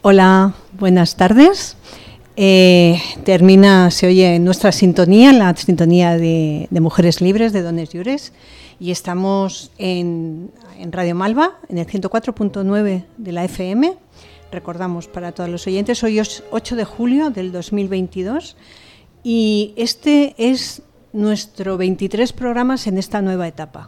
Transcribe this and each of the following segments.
Hola, buenas tardes. Se oye nuestra sintonía, la sintonía de Mujeres Libres, de Dones Lliures, y estamos en Radio Malva, en el 104.9 de la FM. Recordamos para todos los oyentes, hoy es 8 de julio del 2022 y este es nuestro 23 programas en esta nueva etapa.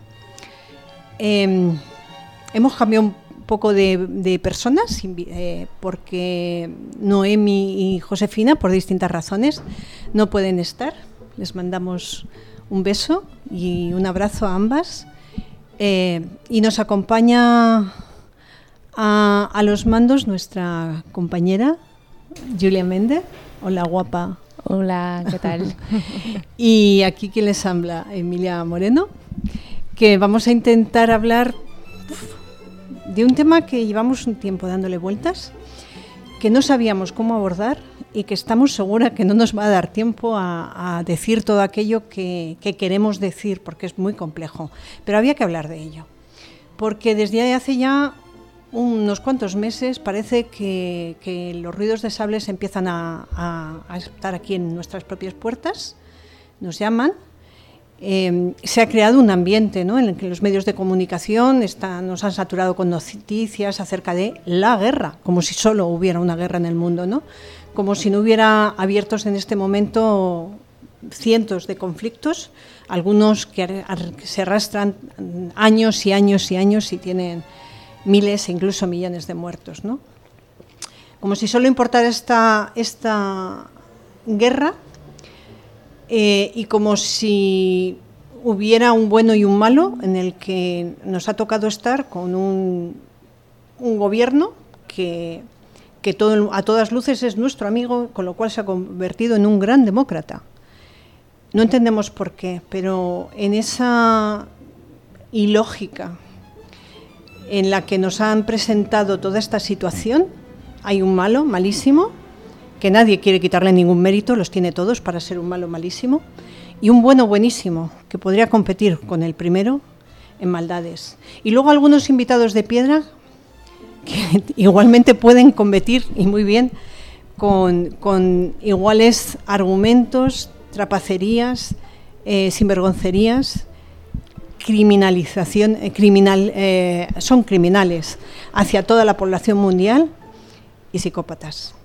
Hemos cambiado un poco de personas porque Noemi y Josefina, por distintas razones, no pueden estar. Les mandamos un beso y un abrazo a ambas. Y nos acompaña a los mandos nuestra compañera Julia Méndez. Hola, guapa. Hola, ¿qué tal? Y aquí quien les habla, Emilia Moreno, que vamos a intentar hablar de un tema que llevamos un tiempo dándole vueltas, que no sabíamos cómo abordar y que estamos seguras que no nos va a dar tiempo a decir todo aquello que queremos decir, porque es muy complejo. Pero había que hablar de ello, porque desde hace ya unos cuantos meses parece que los ruidos de sables empiezan a estar aquí en nuestras propias puertas, nos llaman. Se ha creado un ambiente, ¿no?, en el que los medios de comunicación nos han saturado con noticias acerca de la guerra, como si solo hubiera una guerra en el mundo, ¿no? Como si no hubiera abiertos en este momento cientos de conflictos, algunos que se arrastran años y años y años y tienen miles e incluso millones de muertos, ¿no? Como si solo importara esta guerra. Y como si hubiera un bueno y un malo, en el que nos ha tocado estar con un gobierno que a todas luces es nuestro amigo, con lo cual se ha convertido en un gran demócrata. No entendemos por qué, pero en esa ilógica en la que nos han presentado toda esta situación, hay un malo, malísimo, que nadie quiere quitarle ningún mérito, los tiene todos para ser un malo malísimo, y un bueno buenísimo, que podría competir con el primero en maldades. Y luego algunos invitados de piedra que igualmente pueden competir, y muy bien, con iguales argumentos, trapacerías, sinvergoncerías, criminalización, son criminales hacia toda la población mundial y psicópatas.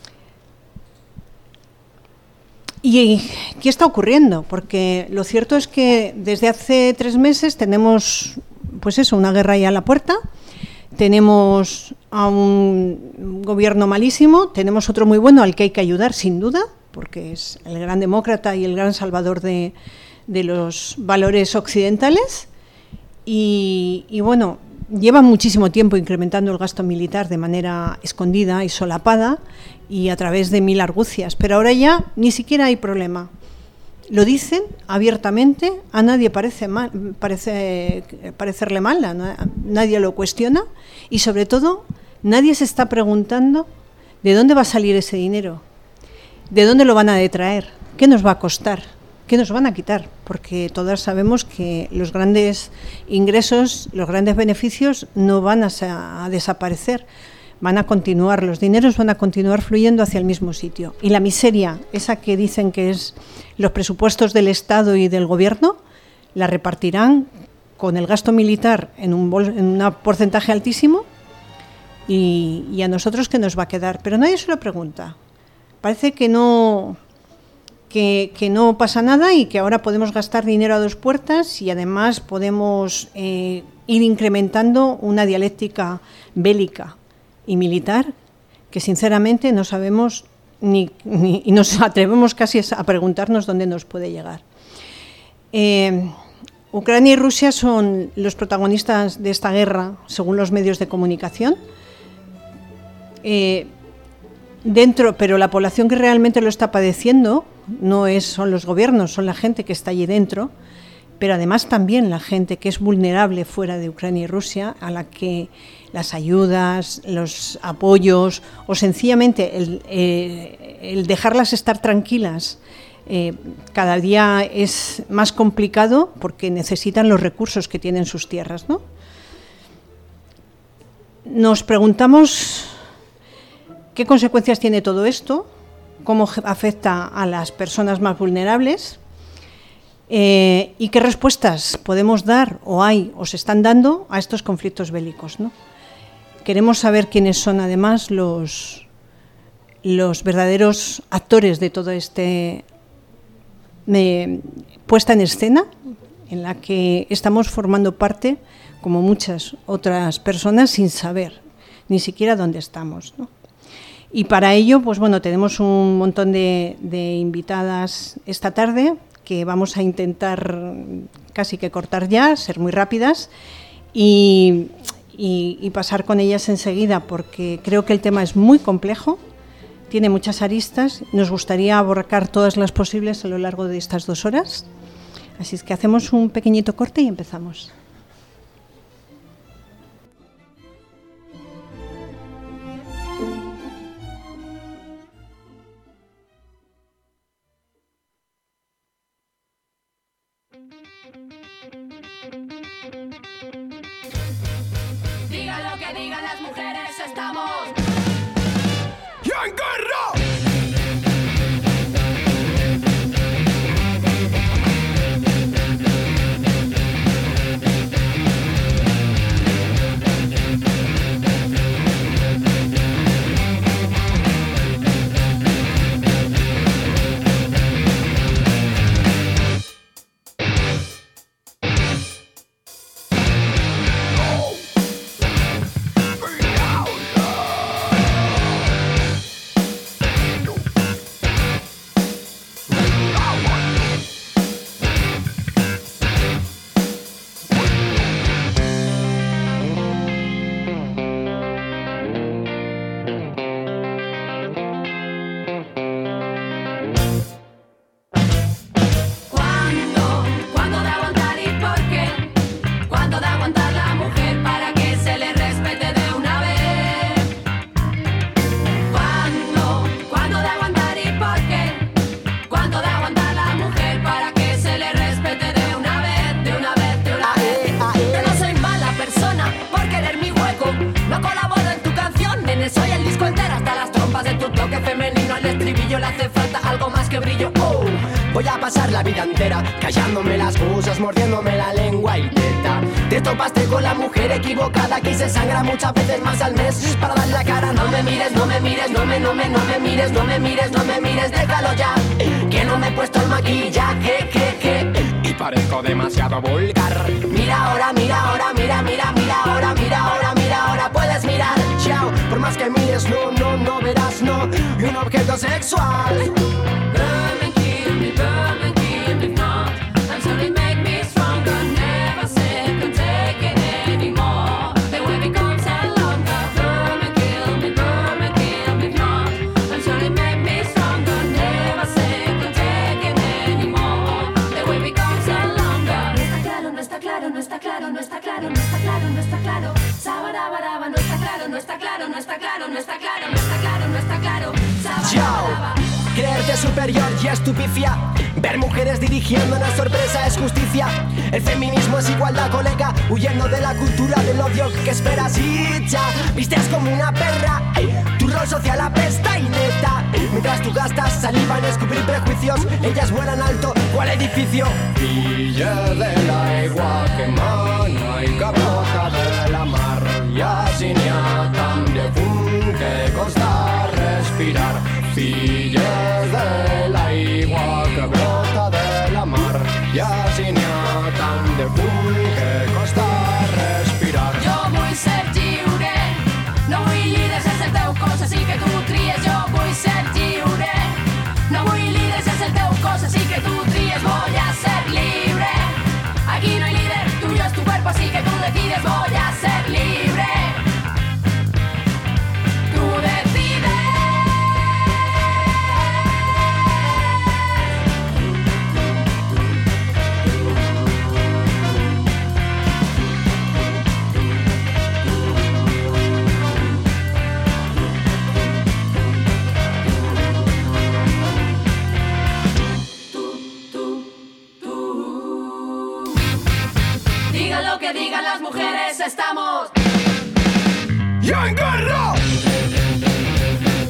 ¿Y qué está ocurriendo? Porque lo cierto es que desde hace 3 meses tenemos, pues eso, una guerra ya a la puerta, tenemos a un gobierno malísimo, tenemos otro muy bueno al que hay que ayudar, sin duda, porque es el gran demócrata y el gran salvador de los valores occidentales, y bueno, lleva muchísimo tiempo incrementando el gasto militar de manera escondida y solapada y a través de 1000 argucias, pero ahora ya ni siquiera hay problema. Lo dicen abiertamente, a nadie parecerle mal, nadie lo cuestiona y sobre todo nadie se está preguntando de dónde va a salir ese dinero, de dónde lo van a detraer, qué nos va a costar, qué nos van a quitar, porque todas sabemos que los grandes ingresos, los grandes beneficios no van a desaparecer, van a continuar, los dineros van a continuar fluyendo hacia el mismo sitio. Y la miseria, esa que dicen que es los presupuestos del Estado y del Gobierno, la repartirán con el gasto militar en un porcentaje altísimo y a nosotros ¿qué nos va a quedar? Pero nadie se lo pregunta. Parece que no pasa nada y que ahora podemos gastar dinero a 2 puertas y además podemos ir incrementando una dialéctica bélica y militar que sinceramente no sabemos ni nos atrevemos casi a preguntarnos dónde nos puede llegar. Ucrania y Rusia son los protagonistas de esta guerra, según los medios de comunicación. Pero la población que realmente lo está padeciendo son los gobiernos, son la gente que está allí dentro, pero además también la gente que es vulnerable fuera de Ucrania y Rusia, a la que las ayudas, los apoyos o sencillamente el dejarlas estar tranquilas cada día es más complicado porque necesitan los recursos que tienen sus tierras, ¿no? Nos preguntamos ¿Qué consecuencias tiene todo esto? ¿Cómo afecta a las personas más vulnerables? ¿Y qué respuestas podemos dar o hay o se están dando a estos conflictos bélicos, ¿no? Queremos saber quiénes son además los verdaderos actores de todo este puesta en escena en la que estamos formando parte, como muchas otras personas, sin saber ni siquiera dónde estamos, ¿no? Y para ello, pues bueno, tenemos un montón de invitadas esta tarde que vamos a intentar casi que cortar ya, ser muy rápidas y pasar con ellas enseguida, porque creo que el tema es muy complejo, tiene muchas aristas, nos gustaría abarcar todas las posibles a lo largo de estas 2 horas. Así es que hacemos un pequeñito corte y empezamos. Diga lo que digan las mujeres, estamos en guerra. Voy a pasar la vida entera callándome las cosas, mordiéndome la lengua y teta. Te topaste con la mujer equivocada, aquí se sangra muchas veces más al mes para dar la cara. No me mires, no me mires, no me mires, no me mires, no me mires, déjalo ya, que no me he puesto el maquillaje, y parezco demasiado vulgar. Mira ahora, mira ahora, mira, mira, mira ahora, mira ahora, mira ahora, puedes mirar, chao. Por más que mires, no verás, no, y un objeto sexual. Creerte superior y estupifia. Ver mujeres dirigiendo una sorpresa es justicia. El feminismo es igualdad, colega, huyendo de la cultura del odio que esperas y ya. Vistes como una perra, tu rol social apesta y neta. Mientras tú gastas saliva en escupir prejuicios, ellas vuelan alto, ¿cuál edificio? Villa de la igua que mana y capota de la mar. Y así ni a tan de fun que costa respirar. Filles de la igua que brota de la mar, i així n'hi ha tant de punt que costa respirar. Jo vull ser lliure, no vull líders sense el teu cos, així que tu tries. Jo vull ser lliure, no vull líders sense el teu cos, així que tu tries. Voy a ser libre, aquí no hay líder, tuyo es tu cuerpo, así que tú decides. Voy a ser libre. Digan las mujeres, estamos ¡y en guerra!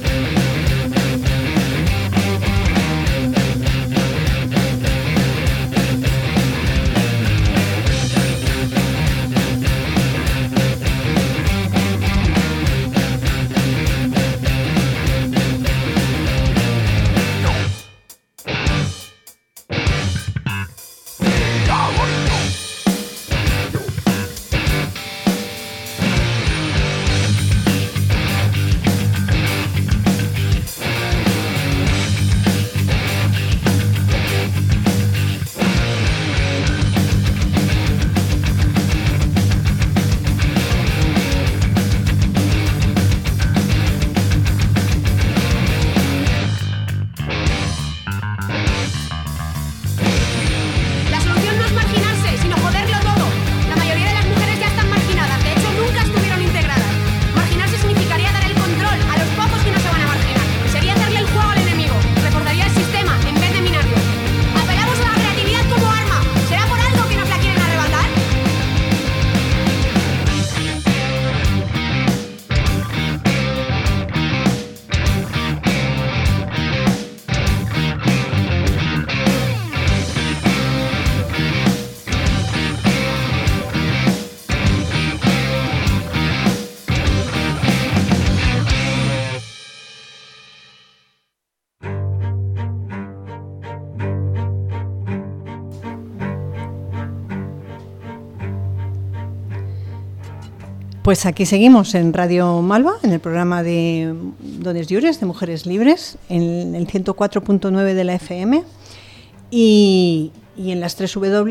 Pues aquí seguimos en Radio Malva, en el programa de Dones Lliures, de Mujeres Libres, en el 104.9 de la FM y en las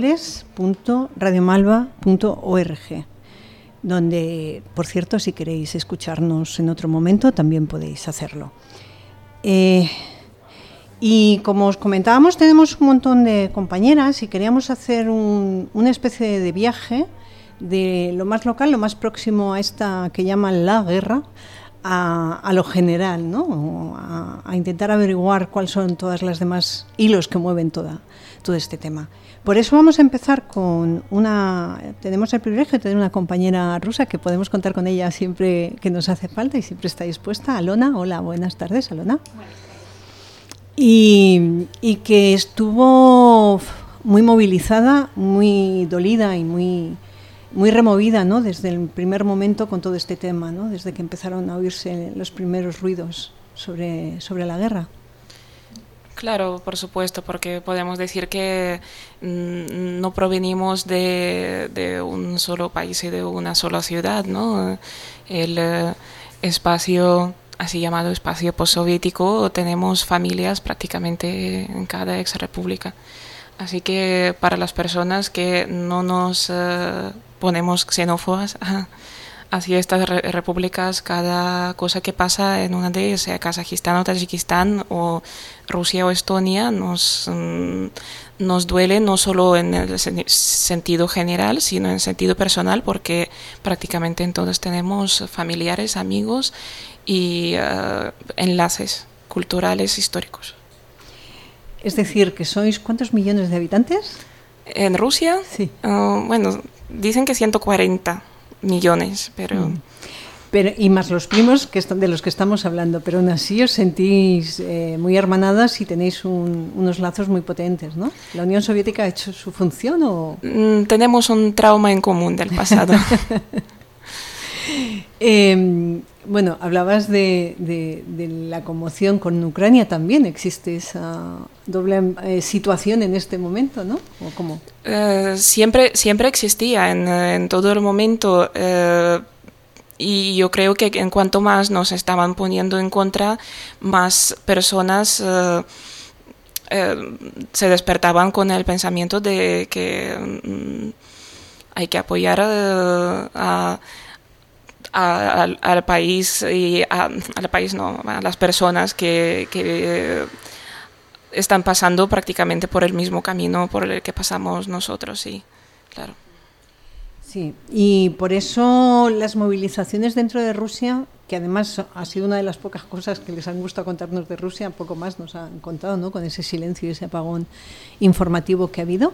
www.radiomalva.org, donde, por cierto, si queréis escucharnos en otro momento, también podéis hacerlo. Y como os comentábamos, tenemos un montón de compañeras y queríamos hacer una especie de viaje de lo más local, lo más próximo a esta que llaman la guerra, a lo general, ¿no? A intentar averiguar cuáles son todas las demás hilos que mueven todo este tema. Por eso vamos a empezar con tenemos el privilegio de tener una compañera rusa que podemos contar con ella siempre que nos hace falta y siempre está dispuesta. Alona, hola, buenas tardes, Alona. Y que estuvo muy movilizada, muy dolida y muy removida, ¿no? Desde el primer momento con todo este tema, ¿no? Desde que empezaron a oírse los primeros ruidos sobre la guerra. Claro, por supuesto, porque podemos decir que no provenimos de un solo país y de una sola ciudad, ¿no? El espacio, así llamado espacio postsoviético, tenemos familias prácticamente en cada exrepública. Así que para las personas que no nos ponemos xenófobas hacia estas repúblicas, cada cosa que pasa en una de ellas, sea Kazajistán o Tayikistán o Rusia o Estonia, nos duele no solo en el sentido general, sino en el sentido personal, porque prácticamente en todos tenemos familiares, amigos y enlaces culturales, históricos. Es decir, que sois ¿cuántos millones de habitantes? ¿En Rusia? Sí. Bueno, dicen que 140 millones, pero... Y más los primos de los que estamos hablando, pero aún así os sentís muy hermanadas y tenéis unos lazos muy potentes, ¿no? ¿La Unión Soviética ha hecho su función o...? Tenemos un trauma en común del pasado. Bueno, hablabas de la conmoción con Ucrania, también existe esa doble situación en este momento, ¿no? ¿O cómo? Siempre existía en todo el momento, y yo creo que en cuanto más nos estaban poniendo en contra, más personas se despertaban con el pensamiento de que hay que apoyar al país y al país no, a las personas que están pasando prácticamente por el mismo camino por el que pasamos nosotros, sí, claro. Sí, y por eso las movilizaciones dentro de Rusia, que además ha sido una de las pocas cosas que les han gustado contarnos de Rusia, poco más nos han contado, ¿no? Con ese silencio y ese apagón informativo que ha habido.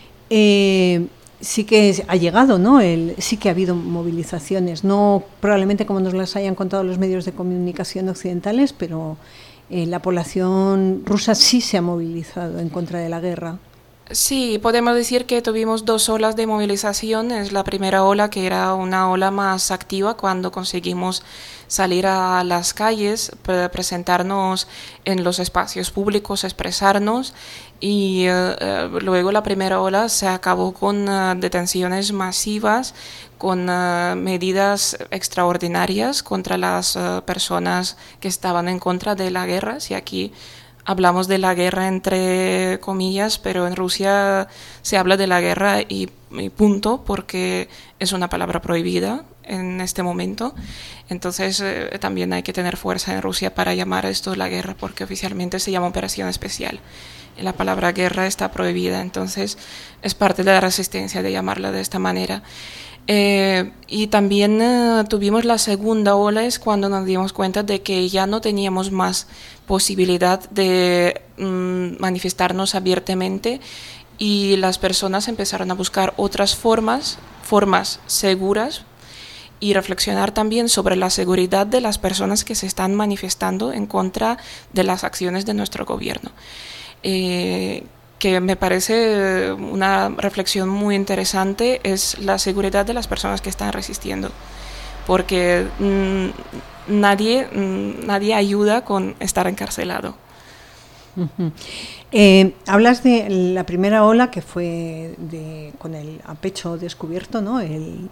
Sí que ha llegado, ¿no? Sí que ha habido movilizaciones, no probablemente como nos las hayan contado los medios de comunicación occidentales, pero la población rusa sí se ha movilizado en contra de la guerra. Sí, podemos decir que tuvimos 2 olas de movilización. Es la primera ola, que era una ola más activa, cuando conseguimos salir a las calles, presentarnos en los espacios públicos, expresarnos, y luego la primera ola se acabó con detenciones masivas, con medidas extraordinarias contra las personas que estaban en contra de la guerra. Si aquí hablamos de la guerra entre comillas, pero en Rusia se habla de la guerra y punto, porque es una palabra prohibida en este momento. Entonces también hay que tener fuerza en Rusia para llamar esto la guerra, porque oficialmente se llama operación especial. Y la palabra guerra está prohibida, entonces es parte de la resistencia de llamarla de esta manera. Y también tuvimos la segunda ola, es cuando nos dimos cuenta de que ya no teníamos más posibilidad de manifestarnos abiertamente, y las personas empezaron a buscar otras formas seguras, y reflexionar también sobre la seguridad de las personas que se están manifestando en contra de las acciones de nuestro gobierno. Que me parece una reflexión muy interesante, es la seguridad de las personas que están resistiendo, porque nadie ayuda con estar encarcelado. Uh-huh. Hablas de la primera ola que fue con el a pecho descubierto, ¿no?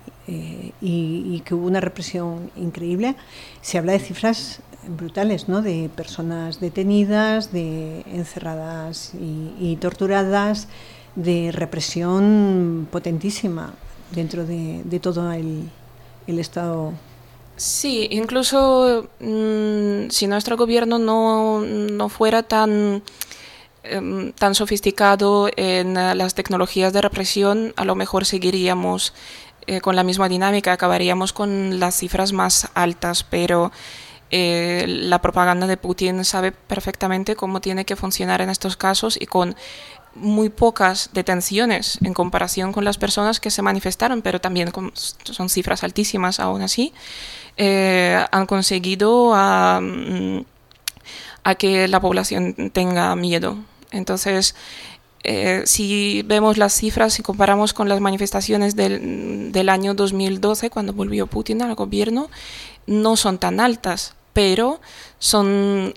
Y que hubo una represión increíble. Se habla de cifras brutales, ¿no? De personas detenidas, de encerradas y torturadas, de represión potentísima dentro de todo el Estado. Sí, incluso si nuestro gobierno no fuera tan sofisticado en las tecnologías de represión, a lo mejor seguiríamos con la misma dinámica, acabaríamos con las cifras más altas, pero la propaganda de Putin sabe perfectamente cómo tiene que funcionar en estos casos, y con muy pocas detenciones en comparación con las personas que se manifestaron, pero también son cifras altísimas aún así, han conseguido a que la población tenga miedo. Entonces, si vemos las cifras y comparamos con las manifestaciones del año 2012, cuando volvió Putin al gobierno, no son tan altas, pero son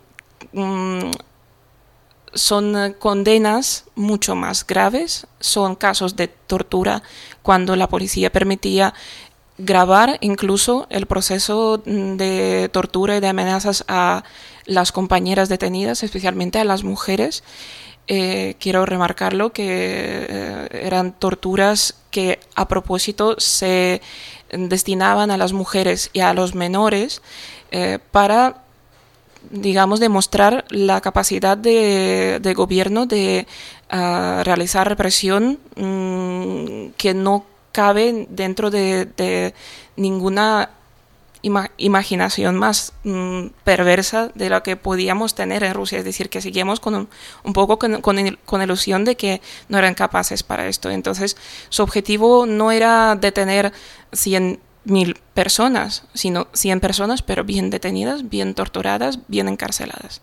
condenas mucho más graves, son casos de tortura cuando la policía permitía grabar incluso el proceso de tortura y de amenazas a las compañeras detenidas, especialmente a las mujeres. Quiero remarcarlo que eran torturas que a propósito se destinaban a las mujeres y a los menores para, digamos, demostrar la capacidad de gobierno de realizar represión que no cabe dentro de ninguna imaginación más perversa de la que podíamos tener en Rusia. Es decir, que seguimos con un poco con ilusión de que no eran capaces para esto. Entonces, su objetivo no era detener 100.000 personas, sino 100 personas, pero bien detenidas, bien torturadas, bien encarceladas.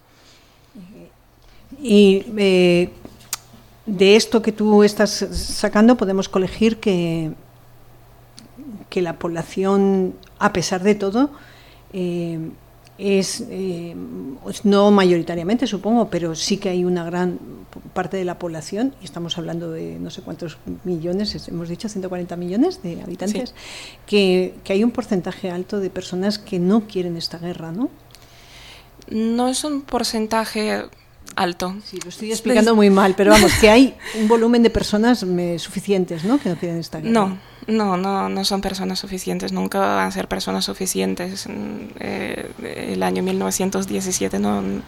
Y de esto que tú estás sacando podemos colegir que la población, a pesar de todo, es no mayoritariamente, supongo, pero sí que hay una gran parte de la población, y estamos hablando de no sé cuántos millones, hemos dicho 140 millones de habitantes, sí, que hay un porcentaje alto de personas que no quieren esta guerra, ¿no? No es un porcentaje alto. Sí, lo estoy explicando muy mal, pero vamos, que hay un volumen de personas suficientes, ¿no?, que no quieren esta guerra. No son personas suficientes, nunca van a ser personas suficientes. El año 1917 no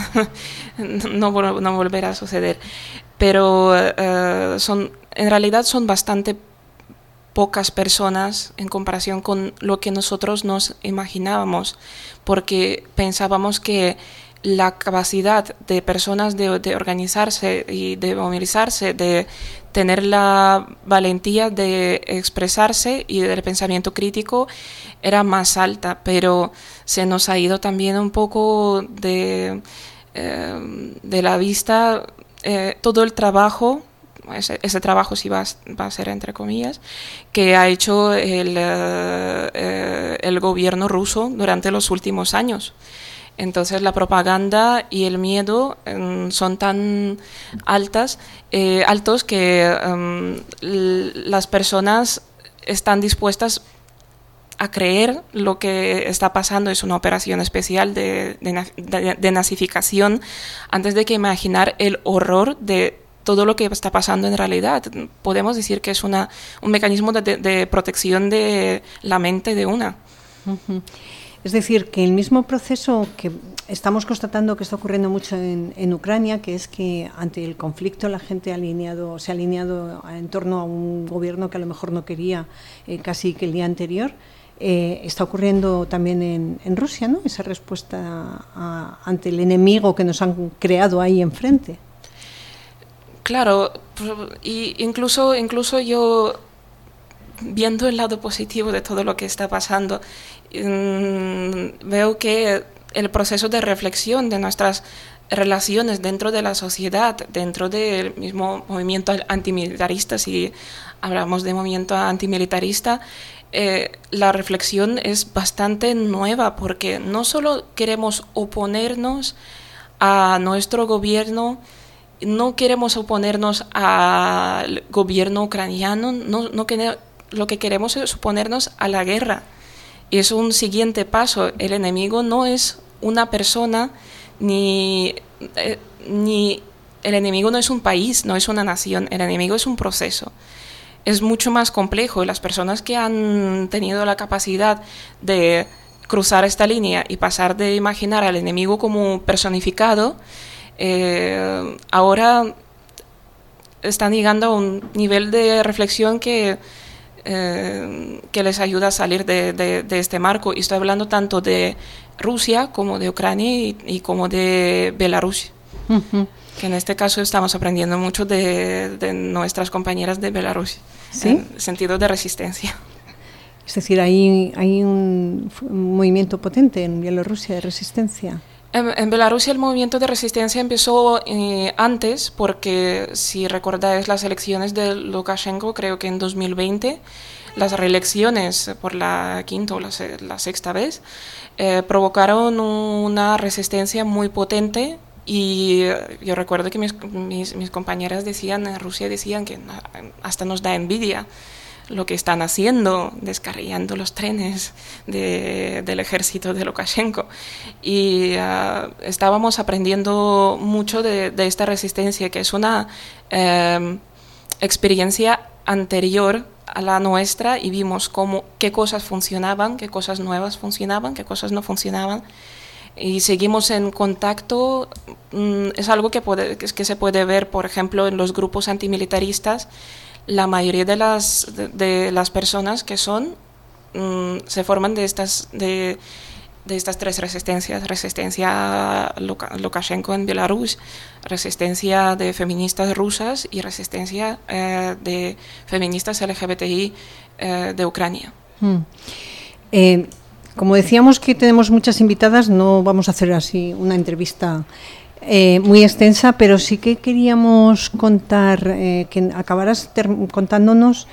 volverá a suceder. Pero en realidad son bastante pocas personas en comparación con lo que nosotros nos imaginábamos, porque pensábamos que la capacidad de personas de organizarse y de movilizarse, de tener la valentía de expresarse y del pensamiento crítico era más alta, pero se nos ha ido también un poco de la vista todo el trabajo, ese trabajo sí va a ser entre comillas, que ha hecho el gobierno ruso durante los últimos años. Entonces la propaganda y el miedo son tan altos que las personas están dispuestas a creer lo que está pasando es una operación especial de nazificación antes de que imaginar el horror de todo lo que está pasando en realidad. Podemos decir que es un mecanismo de protección de la mente de una. Uh-huh. Es decir, que el mismo proceso que estamos constatando que está ocurriendo mucho en Ucrania, que es que ante el conflicto la gente se ha alineado en torno a un gobierno que a lo mejor no quería casi que el día anterior, está ocurriendo también en Rusia, ¿no? Esa respuesta ante el enemigo que nos han creado ahí enfrente. Claro, y incluso yo, viendo el lado positivo de todo lo que está pasando, veo que el proceso de reflexión de nuestras relaciones dentro de la sociedad, dentro del mismo movimiento antimilitarista, si hablamos de movimiento antimilitarista, la reflexión es bastante nueva, porque no solo queremos oponernos a nuestro gobierno, no queremos oponernos al gobierno ucraniano, lo que queremos es oponernos a la guerra. Es un siguiente paso. El enemigo no es una persona, ni el enemigo no es un país, no es una nación, el enemigo es un proceso. Es mucho más complejo y las personas que han tenido la capacidad de cruzar esta línea y pasar de imaginar al enemigo como personificado, ahora están llegando a un nivel de reflexión que les ayuda a salir de este marco. Y estoy hablando tanto de Rusia como de Ucrania y como de Bielorrusia. Uh-huh. Que en este caso estamos aprendiendo mucho de nuestras compañeras de Bielorrusia, ¿sí? En sentido de resistencia. Es decir, hay un movimiento potente en Bielorrusia de resistencia. En Bielorrusia el movimiento de resistencia empezó antes, porque si recordáis las elecciones de Lukashenko, creo que en 2020, las reelecciones por la quinta o la sexta vez, provocaron una resistencia muy potente. Y yo recuerdo que mis compañeras en Rusia decían que hasta nos da envidia lo que están haciendo, descarrilando los trenes del ejército de Lukashenko. Y estábamos aprendiendo mucho de esta resistencia, que es una experiencia anterior a la nuestra, y vimos qué cosas funcionaban, qué cosas nuevas funcionaban, qué cosas no funcionaban. Y seguimos en contacto. Es algo que se puede ver, por ejemplo, en los grupos antimilitaristas. La mayoría de las personas que se forman de estas tres resistencias: resistencia a Lukashenko en Bielorrusia, resistencia de feministas rusas y resistencia de feministas LGBTI de Ucrania. Como decíamos que tenemos muchas invitadas, no vamos a hacer así una entrevista muy extensa, pero sí que queríamos contar, que acabaras contándonos,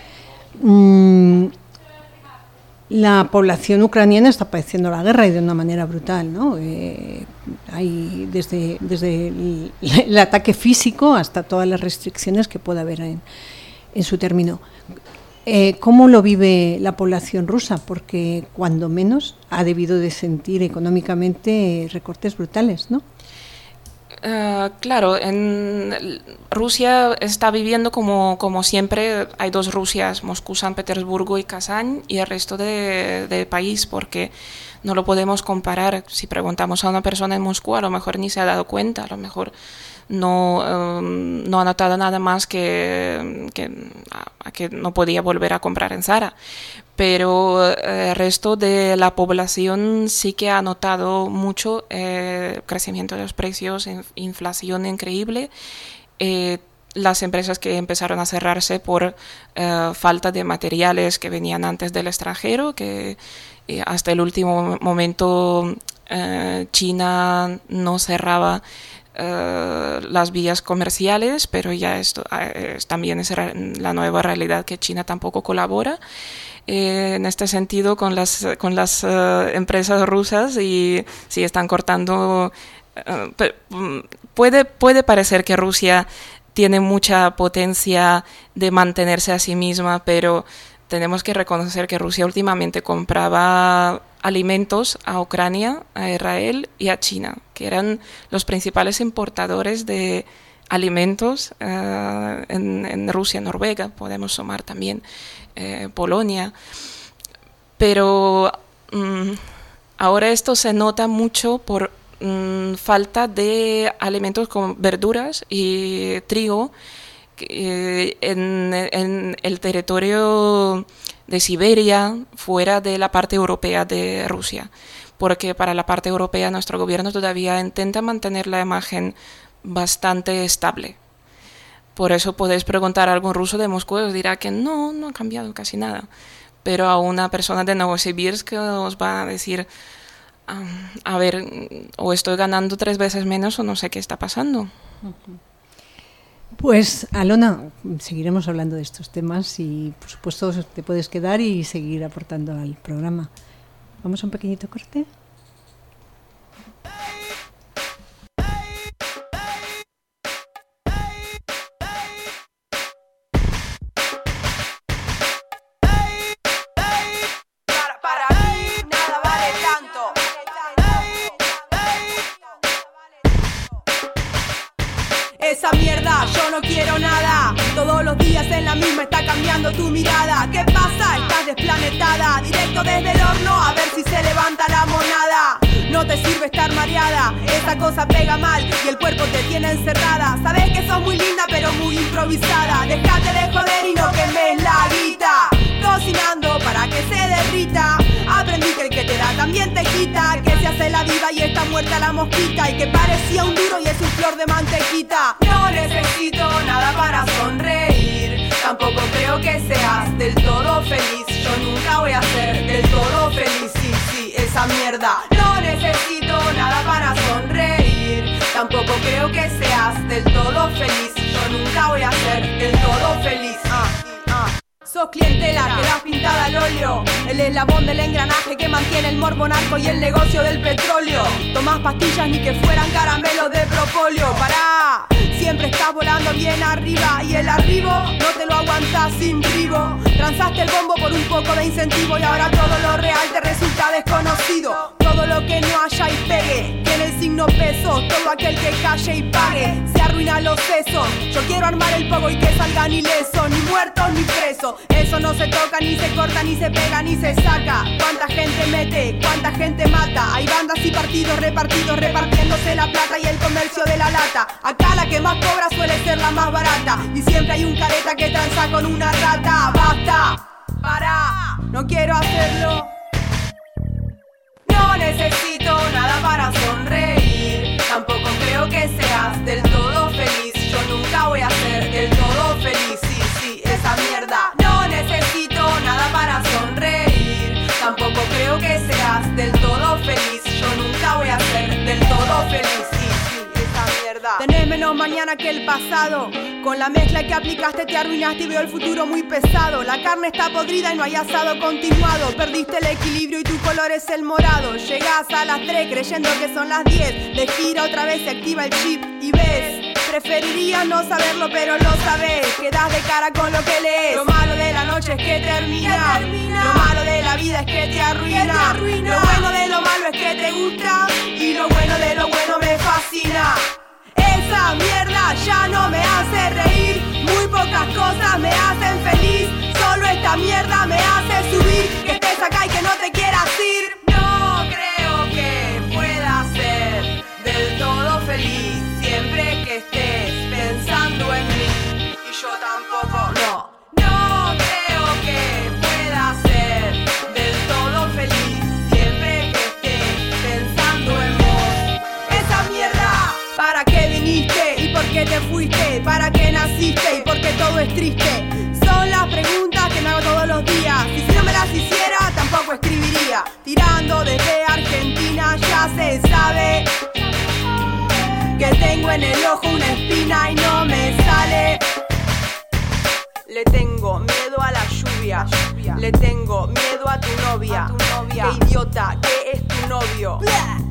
la población ucraniana está padeciendo la guerra y de una manera brutal, ¿no? Hay desde el ataque físico hasta todas las restricciones que pueda haber en su término. ¿Cómo lo vive la población rusa? Porque cuando menos ha debido de sentir económicamente recortes brutales, ¿no? Claro, en Rusia está viviendo como siempre. Hay dos Rusias: Moscú, San Petersburgo y Kazán, y el resto del país, porque no lo podemos comparar. Si preguntamos a una persona en Moscú, a lo mejor ni se ha dado cuenta, a lo mejor no ha notado nada más que no podía volver a comprar en Zara. Pero el resto de la población sí que ha notado mucho crecimiento de los precios, inflación increíble. Las empresas que empezaron a cerrarse por falta de materiales que venían antes del extranjero, que hasta el último momento China no cerraba las vías comerciales, pero ya esto también es la nueva realidad, que China tampoco colabora en este sentido con las empresas rusas, y sí están cortando. Puede parecer que Rusia tiene mucha potencia de mantenerse a sí misma, pero tenemos que reconocer que Rusia últimamente compraba alimentos a Ucrania, a Israel y a China, que eran los principales importadores de alimentos en Rusia. Noruega, podemos sumar también Polonia. Pero ahora esto se nota mucho por falta de alimentos como verduras y trigo en el territorio de Siberia, fuera de la parte europea de Rusia, porque para la parte europea nuestro gobierno todavía intenta mantener la imagen bastante estable. Por eso podéis preguntar a algún ruso de Moscú y os dirá que no ha cambiado casi nada, pero a una persona de Novosibirsk os va a decir: a ver, o estoy ganando 3 veces menos o no sé qué está pasando. Pues, Alona, seguiremos hablando de estos temas y, por supuesto, te puedes quedar y seguir aportando al programa. ¿Vamos a un pequeñito corte? yo no quiero nada. Todos los días en la misma está cambiando tu mirada. ¿Qué pasa? Estás desplanetada. Directo desde el horno a ver si se levanta la monada. No te sirve estar mareada, esa cosa pega mal y el cuerpo te tiene encerrada. Sabes que sos muy linda pero muy improvisada. Dejate de joder y no quemes la guita. Cocinando para que se derrita. Aprendí que el que te da también te quita. Que se hace la viva y está muerta la mosquita. Y que parecía un duro y es un flor de mantequita. No necesito nada para sonreír. Tampoco creo que seas del todo feliz. Yo nunca voy a ser del todo feliz. Sí, esa mierda. No necesito nada para sonreír. Tampoco creo que seas del todo feliz. Yo nunca voy a ser del todo feliz. Sos clientela que das pintada al óleo. El eslabón del engranaje que mantiene el morbo narco y el negocio del petróleo. Tomás pastillas ni que fueran caramelos de propóleo. Pará, siempre estás volando bien arriba. Y el arribo no te lo aguantás sin ribo. Transaste el bombo por un poco de incentivo. Y ahora todo lo real te resulta desconocido. Todo lo que no haya y pegue tiene el signo peso. Todo aquel que calle y pague se arruina los sesos. Yo quiero armar el pogo y que salgan ilesos. Ni muertos ni presos. Eso no se toca, ni se corta, ni se pega, ni se saca. Cuánta gente mete, cuánta gente mata. Hay bandas y partidos repartidos, repartiéndose la plata y el comercio de la lata. Acá la que más cobra suele ser la más barata. Y siempre hay un careta que tranza con una rata. Basta, para, no quiero hacerlo. No necesito nada para sonreír. Tampoco creo que seas del todo feliz. Yo nunca voy a ser del todo feliz. Sí, esa mierda. No necesito nada para sonreír. Tampoco creo que seas del todo feliz. Yo nunca voy a ser del todo feliz. Sí, esa mierda. Tenés menos mañana que el pasado. Con la mezcla que aplicaste te arruinaste y veo el futuro muy pesado. La carne está podrida y no hay asado continuado. Perdiste el equilibrio y tu color es el morado. Llegás a las 3 creyendo que son las 10. De gira otra vez se activa el chip y ves. Preferirías no saberlo pero lo sabes. Quedás de cara con lo que lees. Lo malo de la noche es que termina. Lo malo de la vida es que te arruina. Lo bueno de lo malo es que te gusta. Y lo bueno de lo bueno me fascina. Esa mierda ya no me hace reír. Muy pocas cosas me hacen feliz. Solo esta mierda me hace subir. Que estés acá y que no te quieras ir. No creo que pueda ser del todo feliz siempre que estés pensando en mí. Y yo tampoco, no creo que pueda ser del todo feliz siempre que estés pensando en vos. Esa mierda, ¿para qué viniste? ¿Y por qué te fuiste? ¿Para qué naciste? ¿Y por qué todo es triste? Son las preguntas que me hago todos los días. Y si no me las hiciera, tampoco escribiría. Tirando desde Argentina ya se sabe que tengo en el ojo una espina y no me sale. Le tengo miedo a la lluvia. Le tengo miedo a tu novia. Qué idiota, ¿qué es tu novio?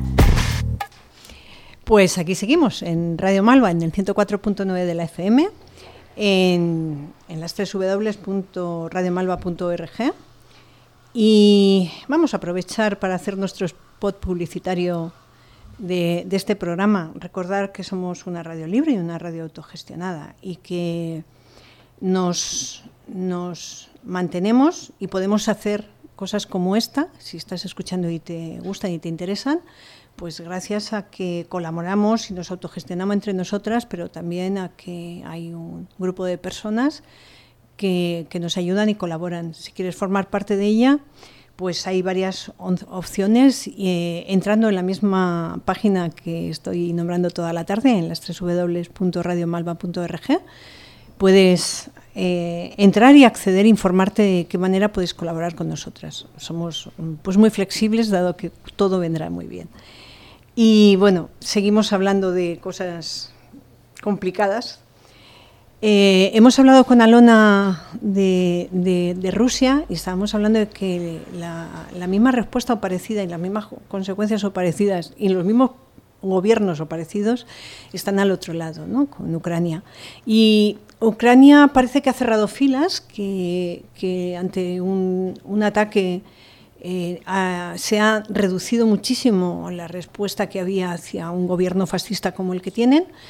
Pues aquí seguimos en Radio Malva, en el 104.9 de la FM, en las www.radiomalva.org, y vamos a aprovechar para hacer nuestro spot publicitario de este programa. Recordar que somos una radio libre y una radio autogestionada y que nos mantenemos y podemos hacer cosas como esta, si estás escuchando y te gustan y te interesan, pues gracias a que colaboramos y nos autogestionamos entre nosotras, pero también a que hay un grupo de personas que nos ayudan y colaboran. Si quieres formar parte de ella, pues hay varias opciones, entrando en la misma página que estoy nombrando toda la tarde, en las www.radiomalva.org. Puedes entrar y acceder e informarte de qué manera puedes colaborar con nosotras. Somos pues muy flexibles, dado que todo vendrá muy bien. Y bueno, seguimos hablando de cosas complicadas. Hemos hablado con Alona de Rusia y estábamos hablando de que la misma respuesta o parecida y las mismas consecuencias o parecidas y los mismos gobiernos o parecidos están al otro lado, ¿no? Con Ucrania. Y Ucrania parece que ha cerrado filas, que ante un ataque se ha reducido muchísimo la respuesta que había hacia un gobierno fascista como el que tienen,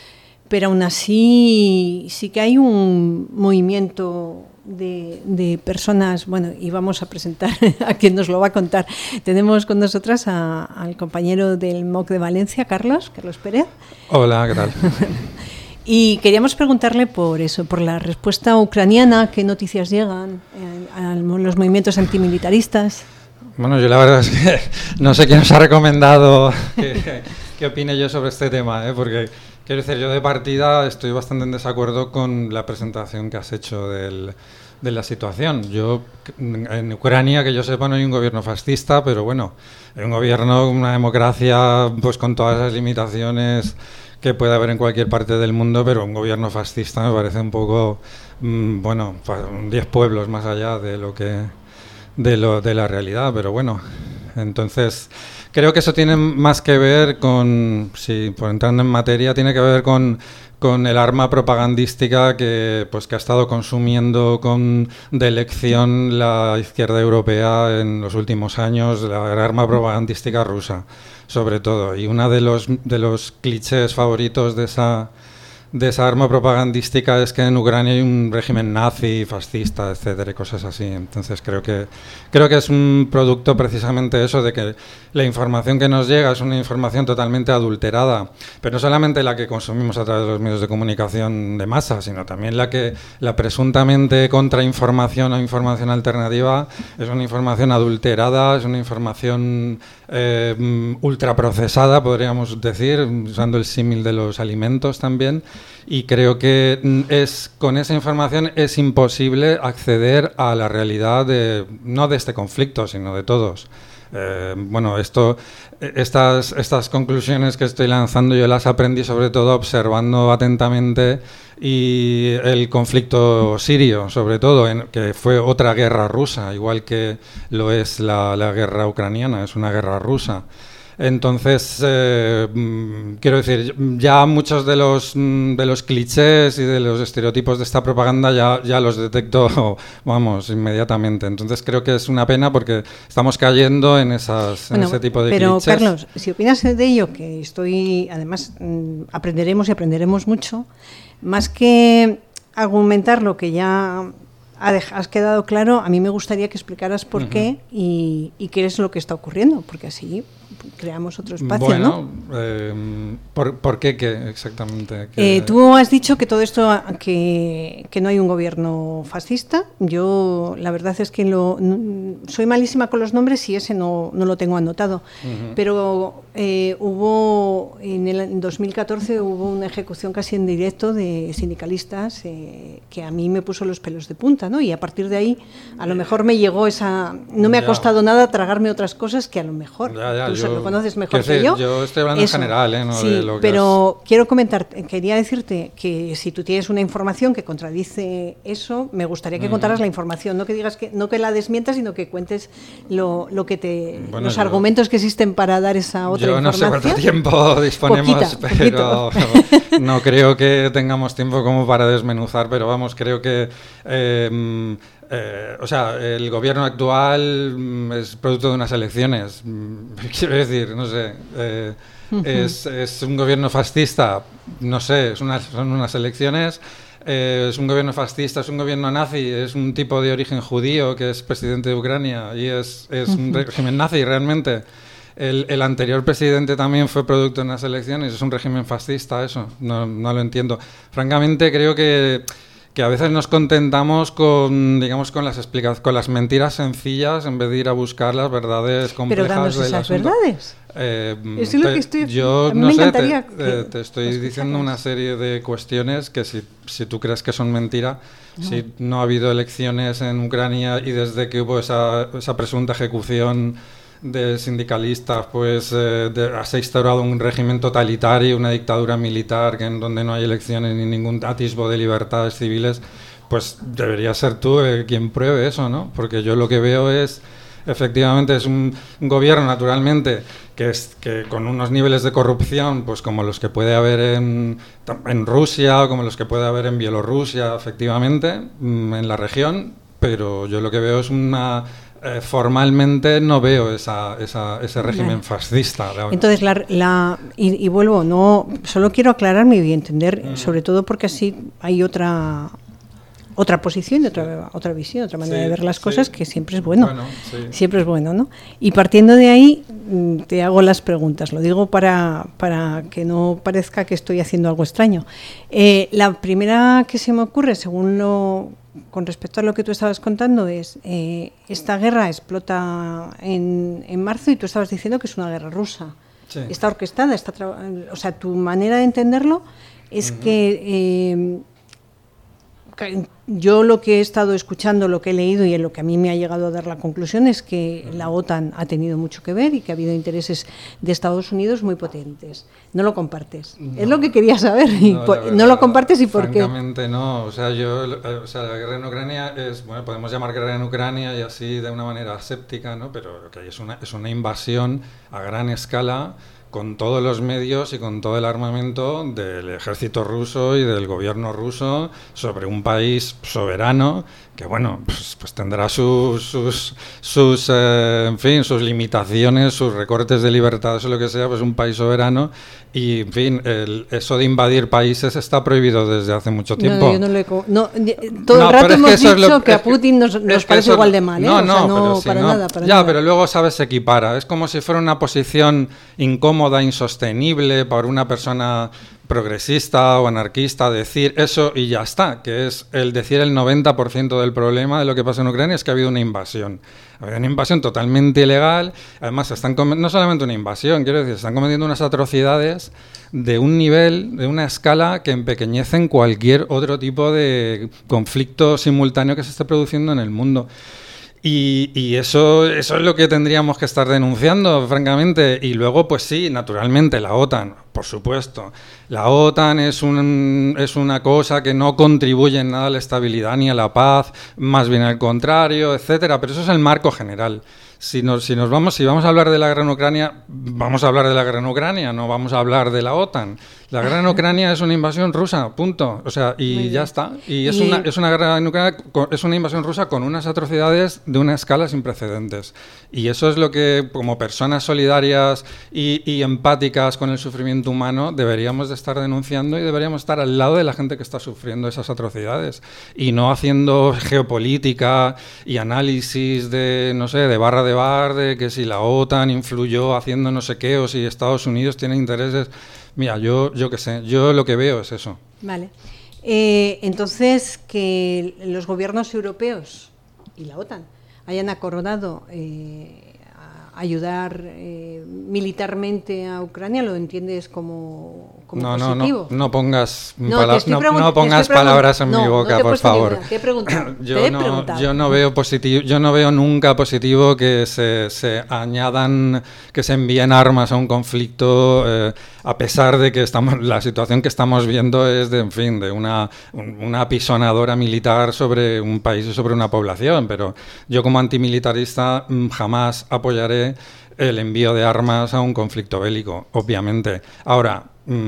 pero aún así sí que hay un movimiento de personas, bueno, y vamos a presentar a quien nos lo va a contar. Tenemos con nosotras al compañero del MOOC de Valencia, Carlos Pérez. Hola, ¿qué tal? Y queríamos preguntarle por eso, por la respuesta ucraniana, qué noticias llegan a los movimientos antimilitaristas. Bueno, yo la verdad es que no sé quién os ha recomendado que opine yo sobre este tema, porque quiero decir, yo de partida estoy bastante en desacuerdo con la presentación que has hecho de la situación. Yo, en Ucrania, que yo sepa, no hay un gobierno fascista, pero bueno, hay un gobierno, una democracia, pues con todas las limitaciones que puede haber en cualquier parte del mundo, pero un gobierno fascista me parece un poco, 10 pueblos más allá de lo que de la realidad, pero bueno, entonces creo que eso tiene más que ver con, sí, por entrando en materia, tiene que ver con el arma propagandística que ha estado consumiendo de elección la izquierda europea en los últimos años, la arma propagandística rusa, sobre todo. Y uno de los clichés favoritos de esa arma propagandística es que en Ucrania hay un régimen nazi, fascista, etcétera, y cosas así. Entonces creo que es un producto precisamente eso, de que la información que nos llega es una información totalmente adulterada, pero no solamente la que consumimos a través de los medios de comunicación de masa, sino también la presuntamente contrainformación o información alternativa es una información adulterada, es una información ultraprocesada, podríamos decir, usando el símil de los alimentos también. Y creo que con esa información es imposible acceder a la realidad no de este conflicto, sino de todos. Estas conclusiones que estoy lanzando yo las aprendí sobre todo observando atentamente y el conflicto sirio, sobre todo, que fue otra guerra rusa, igual que lo es la guerra ucraniana, es una guerra rusa. Entonces, quiero decir, ya muchos de los clichés y de los estereotipos de esta propaganda ya los detecto, inmediatamente. Entonces creo que es una pena porque estamos cayendo en ese tipo de clichés. Pero, Carlos, si opinas de ello, que además, aprenderemos mucho, más que argumentar lo que ya has quedado claro, a mí me gustaría que explicaras por qué y qué es lo que está ocurriendo, porque así creamos otro espacio, ¿no? ¿Por qué exactamente? Tú has dicho que todo esto, que no hay un gobierno fascista. Yo la verdad es que soy malísima con los nombres y ese no lo tengo anotado. Pero en 2014 hubo una ejecución casi en directo de sindicalistas que a mí me puso los pelos de punta, ¿no? Y a partir de ahí a lo mejor me llegó no me ha costado nada tragarme otras cosas que a lo mejor lo conoces mejor que yo. Yo estoy hablando en general, ¿no? Sí, de lo que pero quería decirte que si tú tienes una información que contradice eso, me gustaría que contaras la información, no que digas no que la desmientas, sino que cuentes los argumentos que existen para dar esa otra información. Yo no sé cuánto tiempo disponemos, pero no creo que tengamos tiempo como para desmenuzar, pero creo que el gobierno actual es producto de unas elecciones. Quiero decir, no sé, es un gobierno fascista, no sé, son unas elecciones. Es un gobierno fascista, es un gobierno nazi, es un tipo de origen judío que es presidente de Ucrania y es un régimen nazi realmente. El anterior presidente también fue producto de unas elecciones, es un régimen fascista, eso, no lo entiendo. Francamente creo que a veces nos contentamos con las mentiras sencillas en vez de ir a buscar las verdades complejas. Pero danos esas verdades. Eso es lo que estoy. Yo no sé, te estoy diciendo una serie de cuestiones que si tú crees que son mentira, si no ha habido elecciones en Ucrania y desde que hubo esa presunta ejecución de sindicalistas, se ha instaurado un régimen totalitario, una dictadura militar en donde no hay elecciones ni ningún atisbo de libertades civiles, pues debería ser tú quien pruebe eso, ¿no? Porque yo lo que veo efectivamente es un gobierno, naturalmente, que con unos niveles de corrupción, pues como los que puede haber en Rusia o como los que puede haber en Bielorrusia, efectivamente, en la región, pero yo lo que veo es una formalmente no veo ese régimen fascista. Entonces, y vuelvo, no, solo quiero aclarar mi bien entender, sobre todo porque así hay otra posición, otra visión, otra manera de ver las cosas, que siempre es bueno. Siempre es bueno, ¿no? Y partiendo de ahí, te hago las preguntas. Lo digo para que no parezca que estoy haciendo algo extraño. La primera que se me ocurre, con respecto a lo que tú estabas contando, es esta guerra explota en marzo y tú estabas diciendo que es una guerra rusa. Sí. Está orquestada, o sea, tu manera de entenderlo es que yo lo que he estado escuchando, lo que he leído y en lo que a mí me ha llegado a dar la conclusión es que la OTAN ha tenido mucho que ver y que ha habido intereses de Estados Unidos muy potentes. No lo compartes. No, es lo que quería saber. No lo compartes y por qué. Francamente no. O sea, la guerra en Ucrania es, bueno, podemos llamar guerra en Ucrania y así de una manera aséptica, ¿no? Pero lo que hay es una invasión a gran escala, con todos los medios y con todo el armamento del ejército ruso y del gobierno ruso sobre un país soberano que, bueno, pues tendrá sus en fin, sus limitaciones, sus recortes de libertad, eso lo que sea, pues un país soberano y, en fin, eso de invadir países está prohibido desde hace mucho tiempo. No, yo no lo todo el rato hemos dicho que a Putin nos parece igual de mal, ¿eh? No, para nada. Pero luego, ¿sabes? Se equipara. Es como si fuera una posición incómoda, insostenible para una persona progresista o anarquista decir eso y ya está, que es el decir el 90% del problema de lo que pasa en Ucrania es que ha habido una invasión. Ha habido una invasión totalmente ilegal, además no solamente una invasión, quiero decir, están cometiendo unas atrocidades de un nivel, de una escala que empequeñecen cualquier otro tipo de conflicto simultáneo que se esté produciendo en el mundo. Y eso es lo que tendríamos que estar denunciando, francamente. Y luego, pues sí, naturalmente, la OTAN, por supuesto. La OTAN es una cosa que no contribuye en nada a la estabilidad ni a la paz, más bien al contrario, etcétera. Pero eso es el marco general. Si vamos a hablar de la guerra en Ucrania, vamos a hablar de la guerra en Ucrania, no vamos a hablar de la OTAN. La guerra en Ucrania es una invasión rusa, punto. O sea, y ya está. Y es una guerra en Ucrania, es una invasión rusa con unas atrocidades de una escala sin precedentes. Y eso es lo que, como personas solidarias y empáticas con el sufrimiento humano, deberíamos de estar denunciando y deberíamos estar al lado de la gente que está sufriendo esas atrocidades. Y no haciendo geopolítica y análisis de, no sé, de barra de bar, de que si la OTAN influyó haciendo no sé qué o si Estados Unidos tiene intereses. Mira, yo qué sé, yo lo que veo es eso. Vale. Entonces, que los gobiernos europeos y la OTAN hayan acordado ayudar militarmente a Ucrania, ¿lo entiendes como positivo? No pongas palabras en mi boca, por favor. Yo no veo nunca positivo que se añadan, que se envíen armas a un conflicto, a pesar de que la situación que estamos viendo es de una apisonadora militar sobre un país y sobre una población, pero yo como antimilitarista jamás apoyaré el envío de armas a un conflicto bélico, obviamente. Ahora,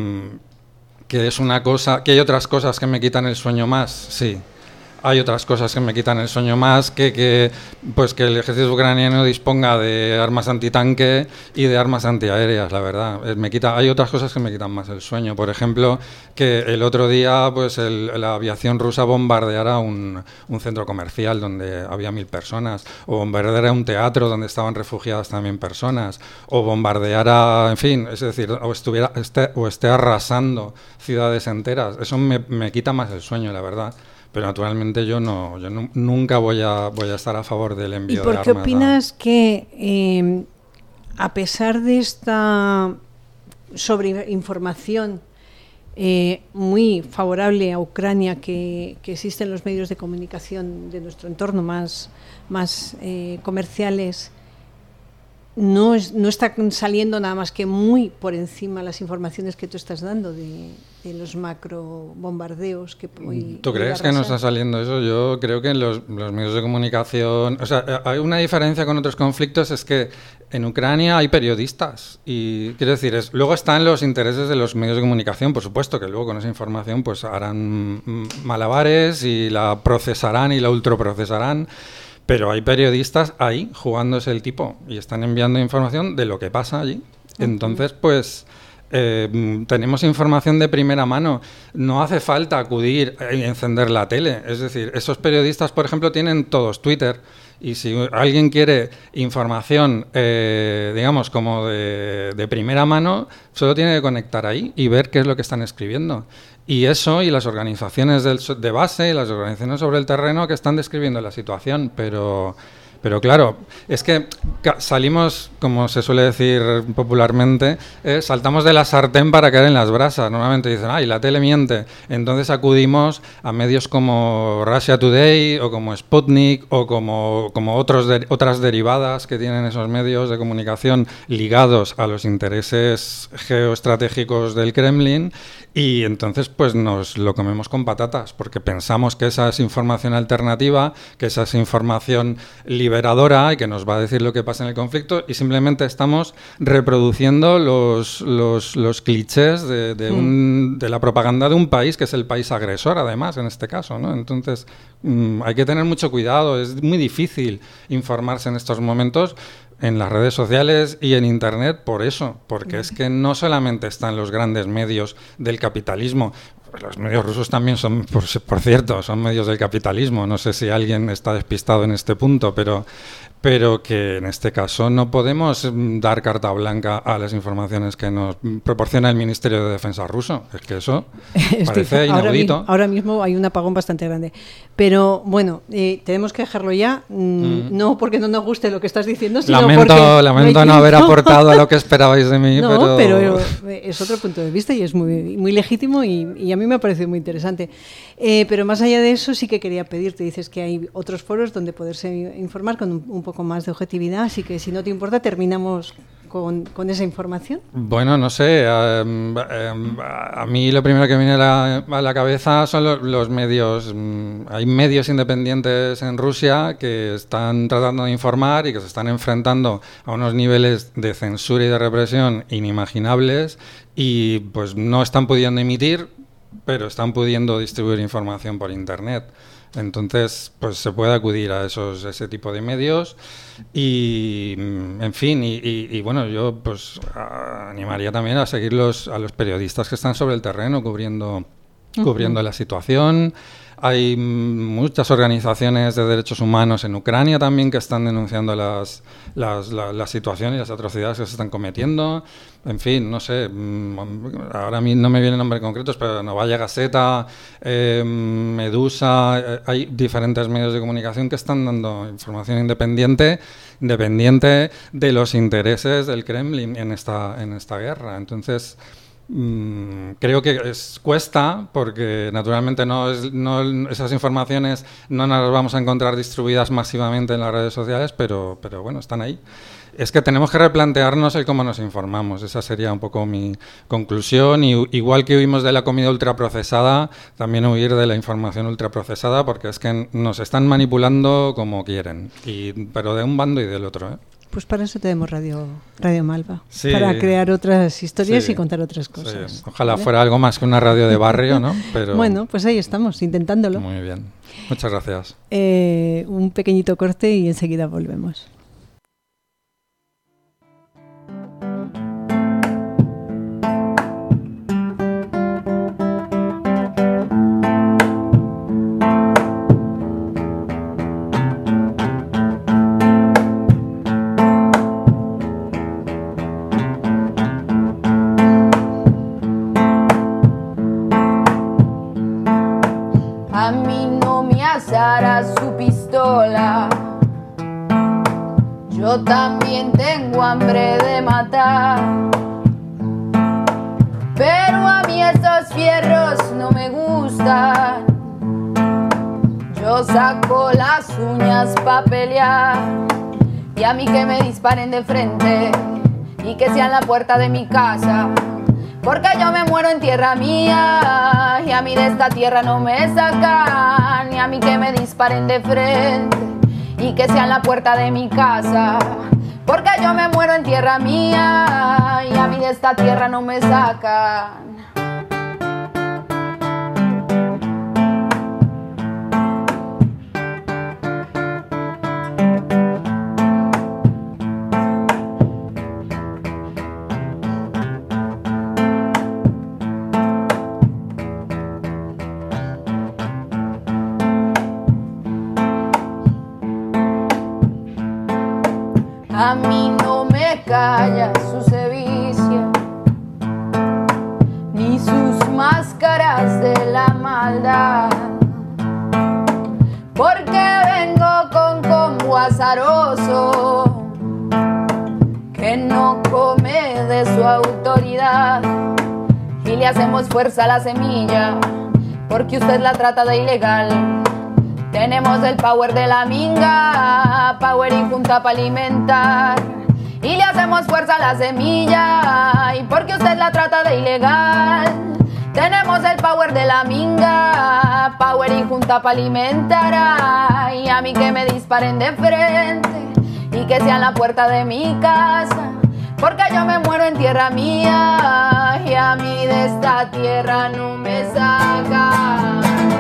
que es una cosa, que hay otras cosas que me quitan el sueño más, sí. Hay otras cosas que me quitan el sueño más que el ejército ucraniano disponga de armas antitanque y de armas antiaéreas, la verdad. Hay otras cosas que me quitan más el sueño. Por ejemplo, que el otro día la aviación rusa bombardeara un centro comercial donde había 1.000 personas, o bombardeara un teatro donde estaban refugiadas también personas, o bombardeara, en fin, es decir, o esté arrasando ciudades enteras. Eso me quita más el sueño, la verdad. Pero naturalmente yo nunca voy a estar a favor del envío de armas. ¿Y por qué opinas que, a pesar de esta sobreinformación muy favorable a Ucrania que existe en los medios de comunicación de nuestro entorno más comerciales, no están saliendo nada más que muy por encima las informaciones que tú estás dando de los macro bombardeos que ¿Tú crees que no está saliendo eso? Yo creo que en los medios de comunicación, o sea, hay una diferencia con otros conflictos, es que en Ucrania hay periodistas y quiero decir, luego están los intereses de los medios de comunicación, por supuesto que luego con esa información pues harán malabares y la procesarán y la ultraprocesarán. Pero hay periodistas ahí jugándose el tipo y están enviando información de lo que pasa allí. Entonces, pues tenemos información de primera mano. No hace falta acudir y encender la tele. Es decir, esos periodistas, por ejemplo, tienen todos Twitter. Y si alguien quiere información, digamos, como de primera mano, solo tiene que conectar ahí y ver qué es lo que están escribiendo. Y eso, y las organizaciones de base, y las organizaciones sobre el terreno que están describiendo la situación, pero claro, es que salimos, como se suele decir popularmente, saltamos de la sartén para caer en las brasas. Normalmente dicen, ¡ay, la tele miente! Entonces acudimos a medios como Russia Today o como Sputnik o como otras derivadas que tienen esos medios de comunicación ligados a los intereses geoestratégicos del Kremlin, y entonces pues nos lo comemos con patatas, porque pensamos que esa es información alternativa, que esa es información liberadora y que nos va a decir lo que pasa en el conflicto, y simplemente estamos reproduciendo los clichés de la propaganda de un país que es el país agresor, además, en este caso, ¿no? Entonces hay que tener mucho cuidado. Es muy difícil informarse en estos momentos en las redes sociales y en Internet por eso, porque es que no solamente están los grandes medios del capitalismo. Los medios rusos también son, por cierto, son medios del capitalismo. No sé si alguien está despistado en este punto, pero que en este caso no podemos dar carta blanca a las informaciones que nos proporciona el Ministerio de Defensa ruso. Es que eso parece inaudito. Ahora mismo hay un apagón bastante grande. Pero bueno, tenemos que dejarlo ya. No porque no nos guste lo que estás diciendo, sino lamento no haber aportado a lo que esperabais de mí. No, pero es otro punto de vista y es muy legítimo, y a mí me ha parecido muy interesante. Pero más allá de eso, sí que quería pedirte, dices que hay otros foros donde poderse informar con un poco más de objetividad, así que si no te importa terminamos con esa información. Bueno, no sé, a mí lo primero que viene a la cabeza son los medios. Hay medios independientes en Rusia que están tratando de informar y que se están enfrentando a unos niveles de censura y de represión inimaginables, y pues no están pudiendo emitir, pero están pudiendo distribuir información por Internet. Entonces, pues se puede acudir a ese tipo de medios y, en fin, y bueno, yo pues animaría también a seguir a los periodistas que están sobre el terreno cubriendo la situación. Hay muchas organizaciones de derechos humanos en Ucrania también que están denunciando la situación y las atrocidades que se están cometiendo. En fin, no sé, ahora a mí no me vienen nombres concretos, pero Novaya Gazeta, Medusa, hay diferentes medios de comunicación que están dando información independiente de los intereses del Kremlin en esta guerra. Entonces, creo que cuesta, porque naturalmente esas informaciones no nos las vamos a encontrar distribuidas masivamente en las redes sociales, pero bueno, están ahí. Es que tenemos que replantearnos el cómo nos informamos. Esa sería un poco mi conclusión. Y igual que huimos de la comida ultraprocesada, también huir de la información ultraprocesada, porque es que nos están manipulando como quieren, pero de un bando y del otro, ¿eh? Pues para eso tenemos Radio Malva, sí, para crear otras historias y contar otras cosas. Sí. Ojalá fuera algo más que una radio de barrio, ¿no? Pero bueno, pues ahí estamos, intentándolo. Muy bien. Muchas gracias. Un pequeñito corte y enseguida volvemos. Su pistola. Yo también tengo hambre de matar, pero a mí esos fierros no me gustan. Yo saco las uñas pa' pelear, y a mí que me disparen de frente y que sean la puerta de mi casa, porque yo me muero en tierra mía y a mí de esta tierra no me sacan. Ni a mí que me disparen de frente y que sean la puerta de mi casa, porque yo me muero en tierra mía y a mí de esta tierra no me sacan. pantalla su sevicia, ni sus máscaras de la maldad. Porque vengo con combo azaroso que no come de su autoridad. Y le hacemos fuerza a la semilla porque usted la trata de ilegal. Tenemos el power de la minga, power y junta para alimentar. Y le hacemos fuerza a la semilla y porque usted la trata de ilegal. Tenemos el power de la minga, power y junta para alimentar. Y a mí que me disparen de frente y que sea en la puerta de mi casa, porque yo me muero en tierra mía y a mí de esta tierra no me saca.